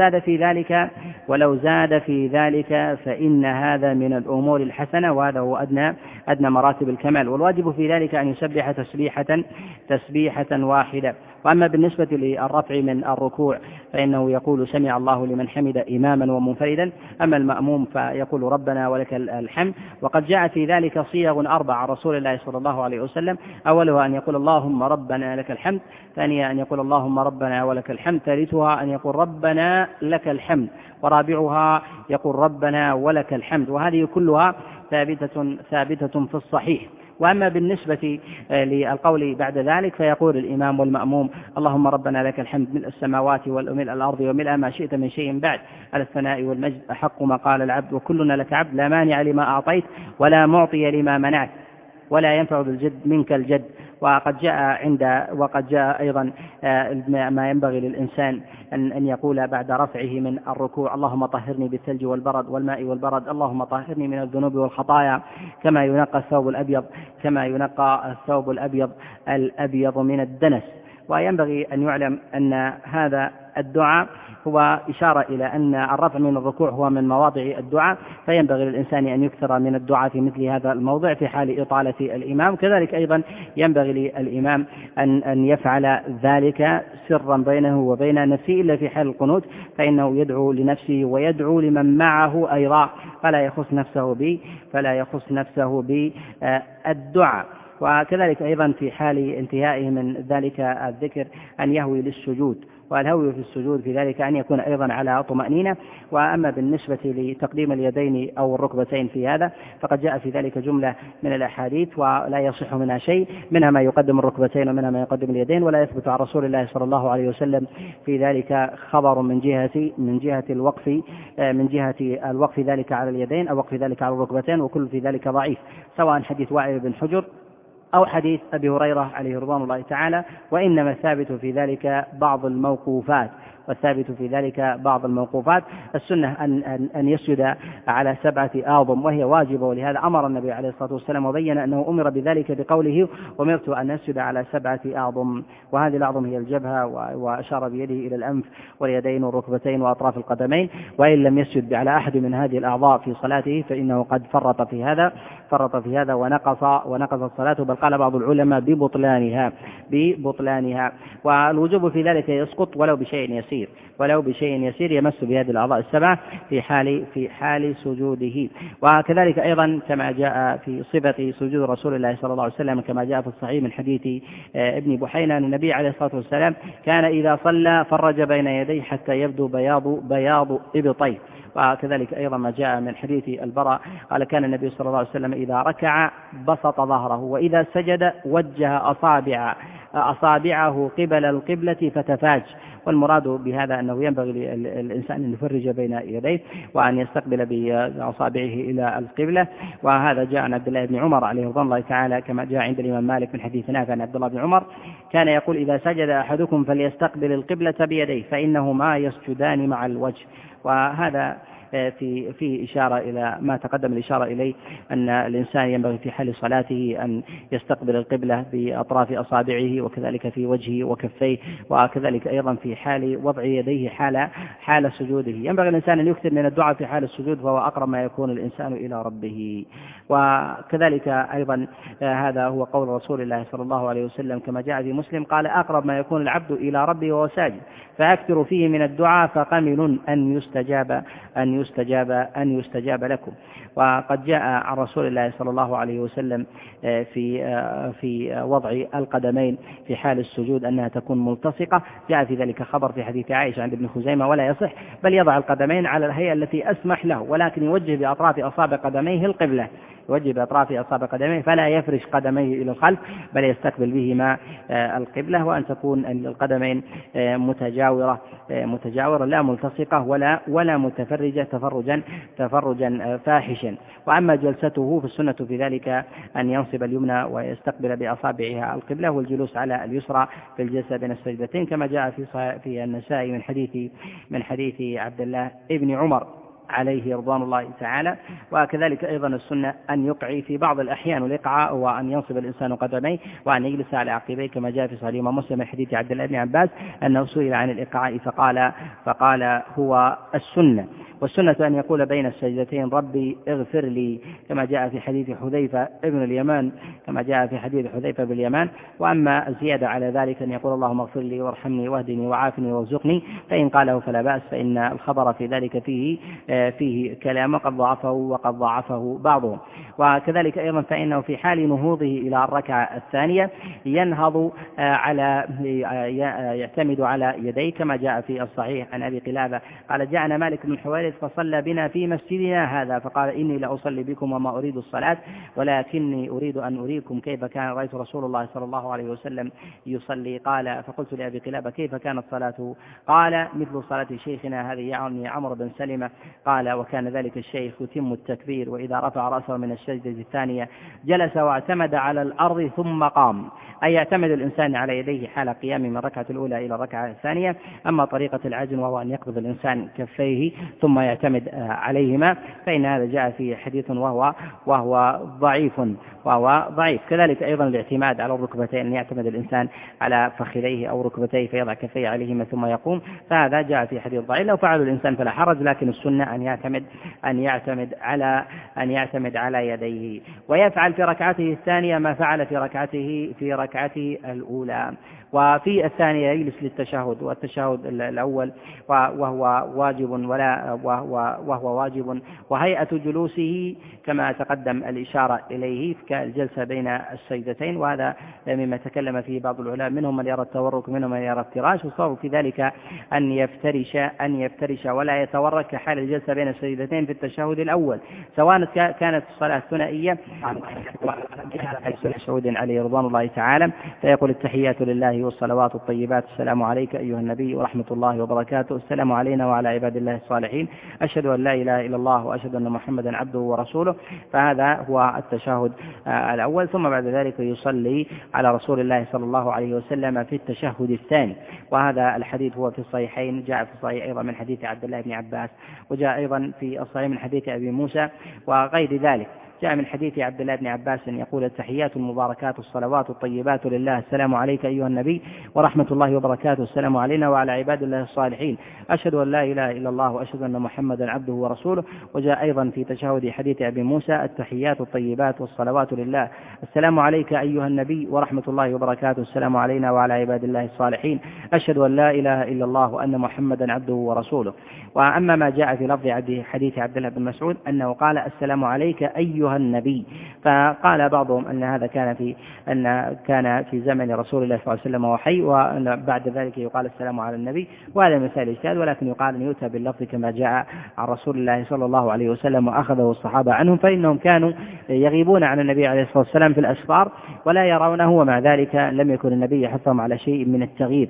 ولو زاد في ذلك فإن هذا من الأمور الحسنة، وهذا هو أدنى مراتب الكمال. والواجب في ذلك أن يسبح تسبيحة واحدة. وأما بالنسبة للرفع من الركوع فإنه يقول سمع الله لمن حمد إماما ومنفردا، أما المأموم فيقول ربنا ولك الحمد. وقد جاء في ذلك صيغ 4 عن رسول الله صلى الله عليه وسلم، أولها أن يقول اللهم ربنا لك الحمد، ثانيا أن يقول اللهم ربنا ولك الحمد، ثالثها أن يقول ربنا لك الحمد، ورابعها يقول ربنا ولك الحمد. وهذه كلها ثابتة في الصحيح. وأما بالنسبة للقول بعد ذلك فيقول الإمام والمأموم اللهم ربنا لك الحمد ملء السماوات وملء الأرض وملء ما شئت من شيء بعد، على الثناء والمجد أحق ما قال العبد وكلنا لك عبد، لا مانع لما أعطيت ولا معطي لما منعت ولا ينفع بالجد منك الجد. وقد جاء أيضا ما ينبغي للإنسان أن يقول بعد رفعه من الركوع اللهم طهرني بالثلج والبرد والماء والبرد، اللهم طهرني من الذنوب والخطايا كما ينقى الثوب الأبيض من الدنس. وينبغي أن يعلم أن هذا الدعاء هو إشارة إلى أن الرفع من الركوع هو من مواضع الدعاء، فينبغي للإنسان أن يكثر من الدعاء في مثل هذا الموضع في حال إطالة الإمام. كذلك أيضا ينبغي للإمام أن يفعل ذلك سرا بينه وبين نفسه، إلا في حال القنوت فإنه يدعو لنفسه ويدعو لمن معه أيضا، فلا يخص نفسه بالدعاء. وكذلك أيضا في حال انتهائه من ذلك الذكر أن يهوي للسجود، والهوي في السجود في ذلك أن يكون أيضا على طمأنينة. وأما بالنسبة لتقديم اليدين أو الركبتين في هذا فقد جاء في ذلك جملة من الأحاديث ولا يصح منها شيء، منها ما يقدم الركبتين ومنها ما يقدم اليدين، ولا يثبت عن رسول الله صلى الله عليه وسلم في ذلك خبر من جهة الوقف ذلك على اليدين أو وقف ذلك على الركبتين، وكل في ذلك ضعيف، سواء حديث وائل بن حجر أو حديث أبي هريرة عليه رضوان الله تعالى. وإنما الثابت في ذلك بعض الموقوفات. السنة أن يسجد على 7 أعظم وهي واجبة، ولهذا أمر النبي عليه الصلاة والسلام وبين أنه أمر بذلك بقوله أمرت أن أسجد على 7 أعظم، وهذه الأعظم هي الجبهة، وأشار بيده إلى الأنف واليدين والركبتين وأطراف القدمين. وإن لم يسجد على أحد من هذه الأعضاء في صلاته فإنه قد فرط في هذا ونقص الصلاة، بل قال بعض العلماء ببطلانها. والوجوب في ذلك يسقط ولو بشيء يسير يمس بهذه الأعضاء 7 في حال سجوده. وكذلك أيضا كما جاء في صفة سجود رسول الله صلى الله عليه وسلم كما جاء في الصحيح من حديث ابن بحينة أن النبي عليه الصلاة والسلام كان إذا صلى فرج بين يديه حتى يبدو بياض إبطيه. وكذلك أيضا ما جاء من حديث البراء قال كان النبي صلى الله عليه وسلم إذا ركع بسط ظهره، وإذا سجد وجه أصابعه قبل القبلة فتفاج. والمراد بهذا أنه ينبغي للإنسان أن يفرج بين يديه وأن يستقبل بأصابعه إلى القبلة. وهذا جاء عن عبد الله بن عمر عليه رضي الله تعالى، كما جاء عند الإمام مالك من حديث نافع عن عبد الله بن عمر كان يقول: إذا سجد أحدكم فليستقبل القبلة بيديه فإنهما يسجدان مع الوجه. وهذا في إشارة إلى ما تقدم الإشارة إليه، أن الإنسان ينبغي في حال صلاته أن يستقبل القبلة بأطراف أصابعه، وكذلك في وجهه وكفيه، وكذلك أيضا في حال وضع يديه حال سجوده. ينبغي الإنسان أن يكثر من الدعاء في حال السجود، فهو أقرب ما يكون الإنسان إلى ربه. وكذلك أيضا هذا هو قول رسول الله صلى الله عليه وسلم كما جاء في مسلم قال: أقرب ما يكون العبد إلى ربه وهو ساجد، فأكثر فيه من الدعاء فقمن أن يستجاب لكم. وقد جاء عن رسول الله صلى الله عليه وسلم في وضع القدمين في حال السجود أنها تكون ملتصقة. جاء في ذلك خبر في حديث عائشة عند ابن خزيمة ولا يصح، بل يضع القدمين على الهيئة التي أسمح له، ولكن يوجه بأطراف أصابع قدميه القبلة، يوجه بأطراف أصابع قدميه، فلا يفرش قدميه إلى الخلف بل يستقبل بهما القبلة، وأن تكون القدمين متجاورة لا ملتصقة ولا متفرجة تفرجا فاحشا. وأما جلسته فالسنة في ذلك أن ينصب اليمنى ويستقبل بأصابعها القبلة، والجلوس على اليسرى في الجلسة بين السجدتين، كما جاء في النسائي من حديث عبد الله ابن عمر عليه رضوان الله تعالى. وكذلك أيضا السنة أن يقعي في بعض الأحيان، والإقعاء وأن ينصب الإنسان قدميه وأن يجلس على عقبيه، كما جاء في صحيح مسلم من حديث عبد الله بن عباس أنه سئل عن الإقعاء فقال هو السنة. والسنة أن يقول بين السجدتين: ربي اغفر لي، كما جاء في حديث حذيفة بن اليمان. وأما الزيادة على ذلك أن يقول: اللهم اغفر لي وارحمني واهدني وعافني وارزقني، فإن قاله فلا بأس، فإن الخبر في ذلك فيه كلام وقد ضعفه بعضهم. وكذلك أيضا فإنه في حال نهوضه إلى الركعة الثانية ينهض يعتمد على يديه، كما جاء في الصحيح عن أبي قلابة قال: جاءنا مالك بن الحويرث فصلى بنا في مسجدنا هذا، فقال: إني لأصلي بكم وما أريد الصلاة، ولكني أريد أن أريكم كيف كان رأيت رسول الله صلى الله عليه وسلم يصلي. قال: فقلت لأبي قلابة: كيف كانت صلاته؟ قال: مثل صلاة شيخنا هذه، يعني عمرو بن سلمة. قال: وكان ذلك الشيخ يتم التكبير، وإذا رفع رأسه من السجدة الثانية جلس واعتمد على الأرض ثم قام، أي يعتمد الإنسان على يديه حال قيامه من الركعة الأولى إلى الركعة الثانية. أما طريقة العجن وهو أن يقبض الإنسان كفيه ثم يعتمد عليهما، فإن هذا جاء في حديث وهو ضعيف. كذلك أيضا الاعتماد على الركبتين، أن يعتمد الإنسان على فخذيه أو ركبتيه فيضع كفيه عليهما ثم يقوم، فهذا جاء في حديث ضعيف. لو فعل الإنسان فلا حرج، لكن السنة أن يعتمد على يديه، ويفعل في ركعته الثانية ما فعل في ركعته الأولى. وفي الثانية يجلس للتشهد، والتشهد الأول وهو واجب، وهيئة جلوسه كما تقدم الإشارة إليه كالجلسة بين السجدتين، وهذا مما تكلم فيه بعض العلماء، منهم من يرى التورك ومنهم من يرى افتراش. والصواب في ذلك أن يفترش ولا يتورك كحال الجلسة بين السجدتين في التشهد الأول، سواء كانت الصلاة ثنائية شهود عليه رضوان الله تعالى، فيقول: التحيات لله والصلوات الطيبات، السلام عليك أيها النبي ورحمة الله وبركاته، السلام علينا وعلى عباد الله الصالحين، أشهد أن لا إله إلا الله وأشهد أن محمدا عبده ورسوله. فهذا هو التشهد الأول. ثم بعد ذلك يصلي على رسول الله صلى الله عليه وسلم في التشهد الثاني، وهذا الحديث هو في الصحيحين، جاء في الصحيح أيضا من حديث عبد الله بن عباس، وجاء أيضا في الصحيح من حديث أبي موسى وغير ذلك. جاء من حديث عبد الله بن عباس يقول: التحيات المباركات الصلوات الطيبات لله، السلام عليك أيها النبي ورحمة الله وبركاته، السلام علينا وعلى عباد الله الصالحين، أشهد أن لا إله إلا الله وأشهد أن محمدا عبده ورسوله. وجاء أيضا في تشهد حديث أبي موسى: التحيات الطيبات والصلوات لله، السلام عليك أيها النبي ورحمة الله وبركاته، السلام علينا وعلى عباد الله الصالحين، أشهد أن لا إله إلا الله وأن محمدا عبده ورسوله. وأما ما جاء في لفظ حديث عبد الله بن مسعود أنه قال: السلام عليك أيها أيها النبي. فقال بعضهم أن هذا كان في زمن رسول الله صلى الله عليه وسلم وحي، وبعد ذلك يقال السلام على النبي، وهذا مثال اجتهاد، ولكن يقال أن يؤتى باللفظ كما جاء عن رسول الله صلى الله عليه وسلم وأخذه الصحابة عنهم، فإنهم كانوا يغيبون عن النبي عليه الصلاة والسلام في الأسفار ولا يرونه، ومع ذلك لم يكن النبي يحثهم على شيء من التغيير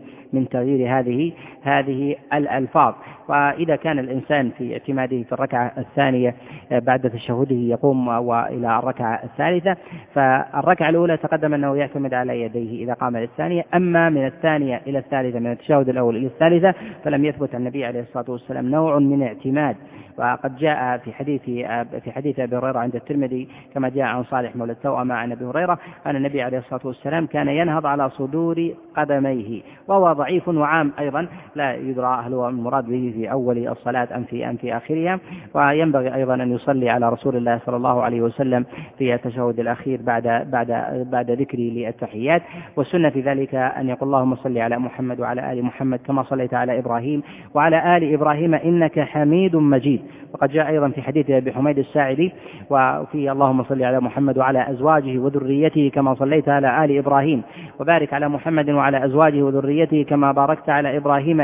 هذه الألفاظ. وإذا كان الإنسان في اعتماده في الركعة الثانية بعد تشهده يقوم وإلى الركعة الثالثة، فالركعة الأولى تقدم أنه يعتمد على يديه إذا قام للثانية، أما من الثانية إلى الثالثة، من التشهد الأول إلى الثالثة، فلم يثبت عن النبي عليه الصلاة والسلام نوع من اعتماد. وقد جاء في حديث أبي هريرة عند الترمذي كما جاء عن صالح مولى التوأمة عن أبي هريرة أن النبي عليه الصلاة والسلام كان ينهض على صدور قدميه، وهو ضعيف وعام أيضا، لا يدرى هل هو المراد به في أول الصلاة أم في آخرها. وينبغي أيضا أن يصلي على رسول الله صلى الله عليه وسلم في التشهد الأخير بعد ذكر للتحيات. والسنة في ذلك أن يقول اللهم صل على محمد وعلى آل محمد كما صليت على إبراهيم وعلى آل إبراهيم إنك حميد مجيد. وقد جاء أيضا في حديث أبي حميد الساعدي وفي اللهم صل على محمد وعلى أزواجه وذريته كما صليت على آل إبراهيم وبارك على محمد وعلى أزواجه وذريته كما باركت على إبراهيم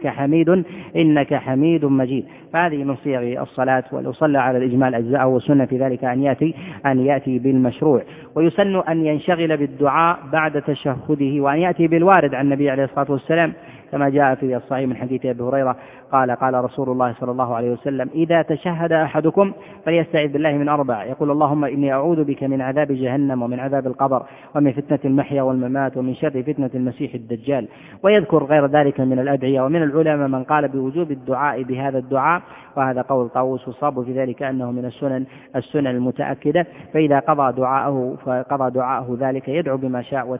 إنك حميد مجيد. فهذه من صيغ الصلاة، ولو صلى على الإجمال أجزاءه، والسنة في ذلك أن يأتي بالمشروع. ويسن أن ينشغل بالدعاء بعد تشهده، وأن يأتي بالوارد عن النبي عليه الصلاة والسلام كما جاء في الصحيح من حديث أبي هريرة قال رسول الله صلى الله عليه وسلم إذا تشهد أحدكم فليستعذ بالله من 4، يقول اللهم إني أعوذ بك من عذاب جهنم ومن عذاب القبر ومن فتنة المحيا والممات ومن شر فتنة المسيح الدجال، ويذكر غير ذلك من الأدعية. ومن العلماء من قال بوجوب الدعاء بهذا الدعاء، وهذا قول طاووس، والصواب في ذلك أنه من السنن المتأكدة، فإذا قضى دعاءه ذلك يدعو بما شاء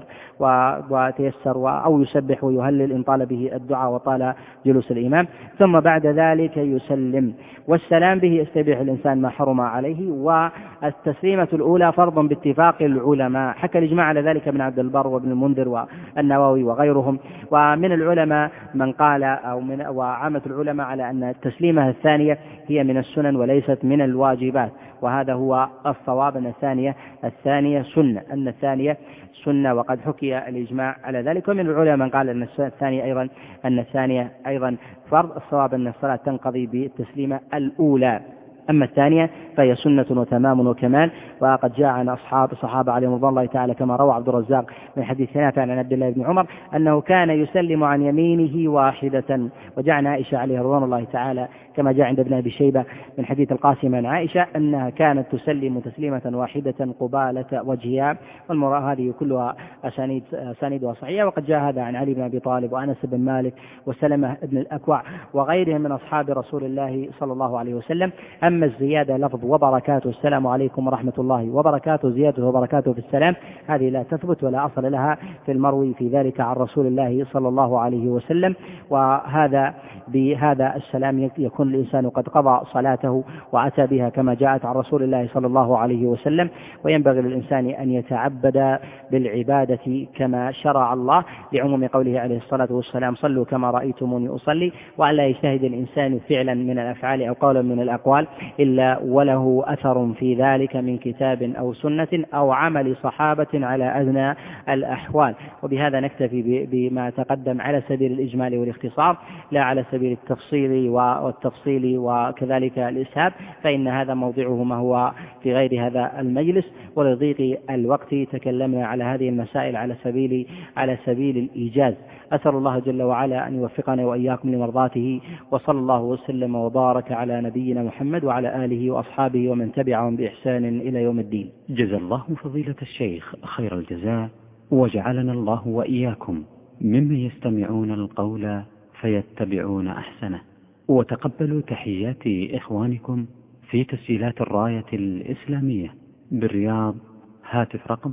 وتيسر أو يسبح ويهلل إن طال به الدعاء وطال جلوس الإمام، ثم بعد ذلك يسلم. والسلام به يستبيح الإنسان ما حرم عليه. والتسليمة الأولى فرض باتفاق العلماء، حكى الإجماع على ذلك ابن عبد البر وابن المنذر والنووي وغيرهم. ومن العلماء من قال وعامة العلماء على أن التسليمة الثانية هي من السنن وليست من الواجبات، وهذا هو الصواب، أن الثانية سنة، وقد حكي الإجماع على ذلك. ومن العلماء من قال أن الثانية أيضا فرض. الصواب أن الصلاة تنقضي بالتسليمة الأولى، أما الثانية فهي سنة وتمام وكمال. وقد جاء عن الصحابة عليهم رضوان الله تعالى كما روى عبد الرزاق من حديث نافع عن عبد الله بن عمر أنه كان يسلم عن يمينه واحدة. وجاء عن عائشة عليه رضوان الله تعالى كما جاء عند ابن أبي شيبة من حديث القاسم عن عائشة أنها كانت تسلم تسليمة واحدة قبالة وجهها. والمرأة هذه كلها أسانيدها صحيحة. وقد جاء هذا عن علي بن أبي طالب وأنس بن مالك وسلمة بن الأكوع وغيرهم من أصحاب رسول الله صلى الله عليه وسلم. أما الزيادة لفظ وبركاته السلام عليكم ورحمة الله وبركاته، زيادة وبركاته في السلام، هذه لا تثبت ولا أصل لها في المروي في ذلك عن رسول الله صلى الله عليه وسلم. بهذا السلام يكون الإنسان قد قضى صلاته وأتى بها كما جاءت عن رسول الله صلى الله عليه وسلم. وينبغي للإنسان أن يتعبد بالعبادة كما شرع الله، لعموم قوله عليه الصلاة والسلام صلوا كما رأيتموني أصلي، وأن لا يجتهد الإنسان فعلا من الأفعال أو قولا من الأقوال إلا وله أثر في ذلك من كتاب أو سنة أو عمل صحابة على أدنى الأحوال. وبهذا نكتفي بما تقدم على سبيل الإجمال والاختصار، لا على سبيل التفصيل والتفصيل وكذلك الإسهاب، فإن هذا موضعه ما هو في غير هذا المجلس. ولضيق الوقت تكلمنا على هذه المسائل على سبيل الإيجاز. أسأل الله جل وعلا أن يوفقنا وإياكم لمرضاته، وصلى الله وسلم وبارك على نبينا محمد وعلى آله وأصحابه ومن تبعهم بإحسان إلى يوم الدين. جزا الله فضيلة الشيخ خير الجزاء، وجعلنا الله وإياكم ممن يستمعون القول فيتبعون أحسنه. وتقبلوا تحيات إخوانكم في تسجيلات الراية الإسلامية بالرياض، هاتف رقم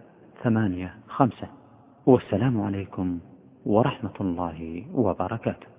49111985. والسلام عليكم ورحمة الله وبركاته.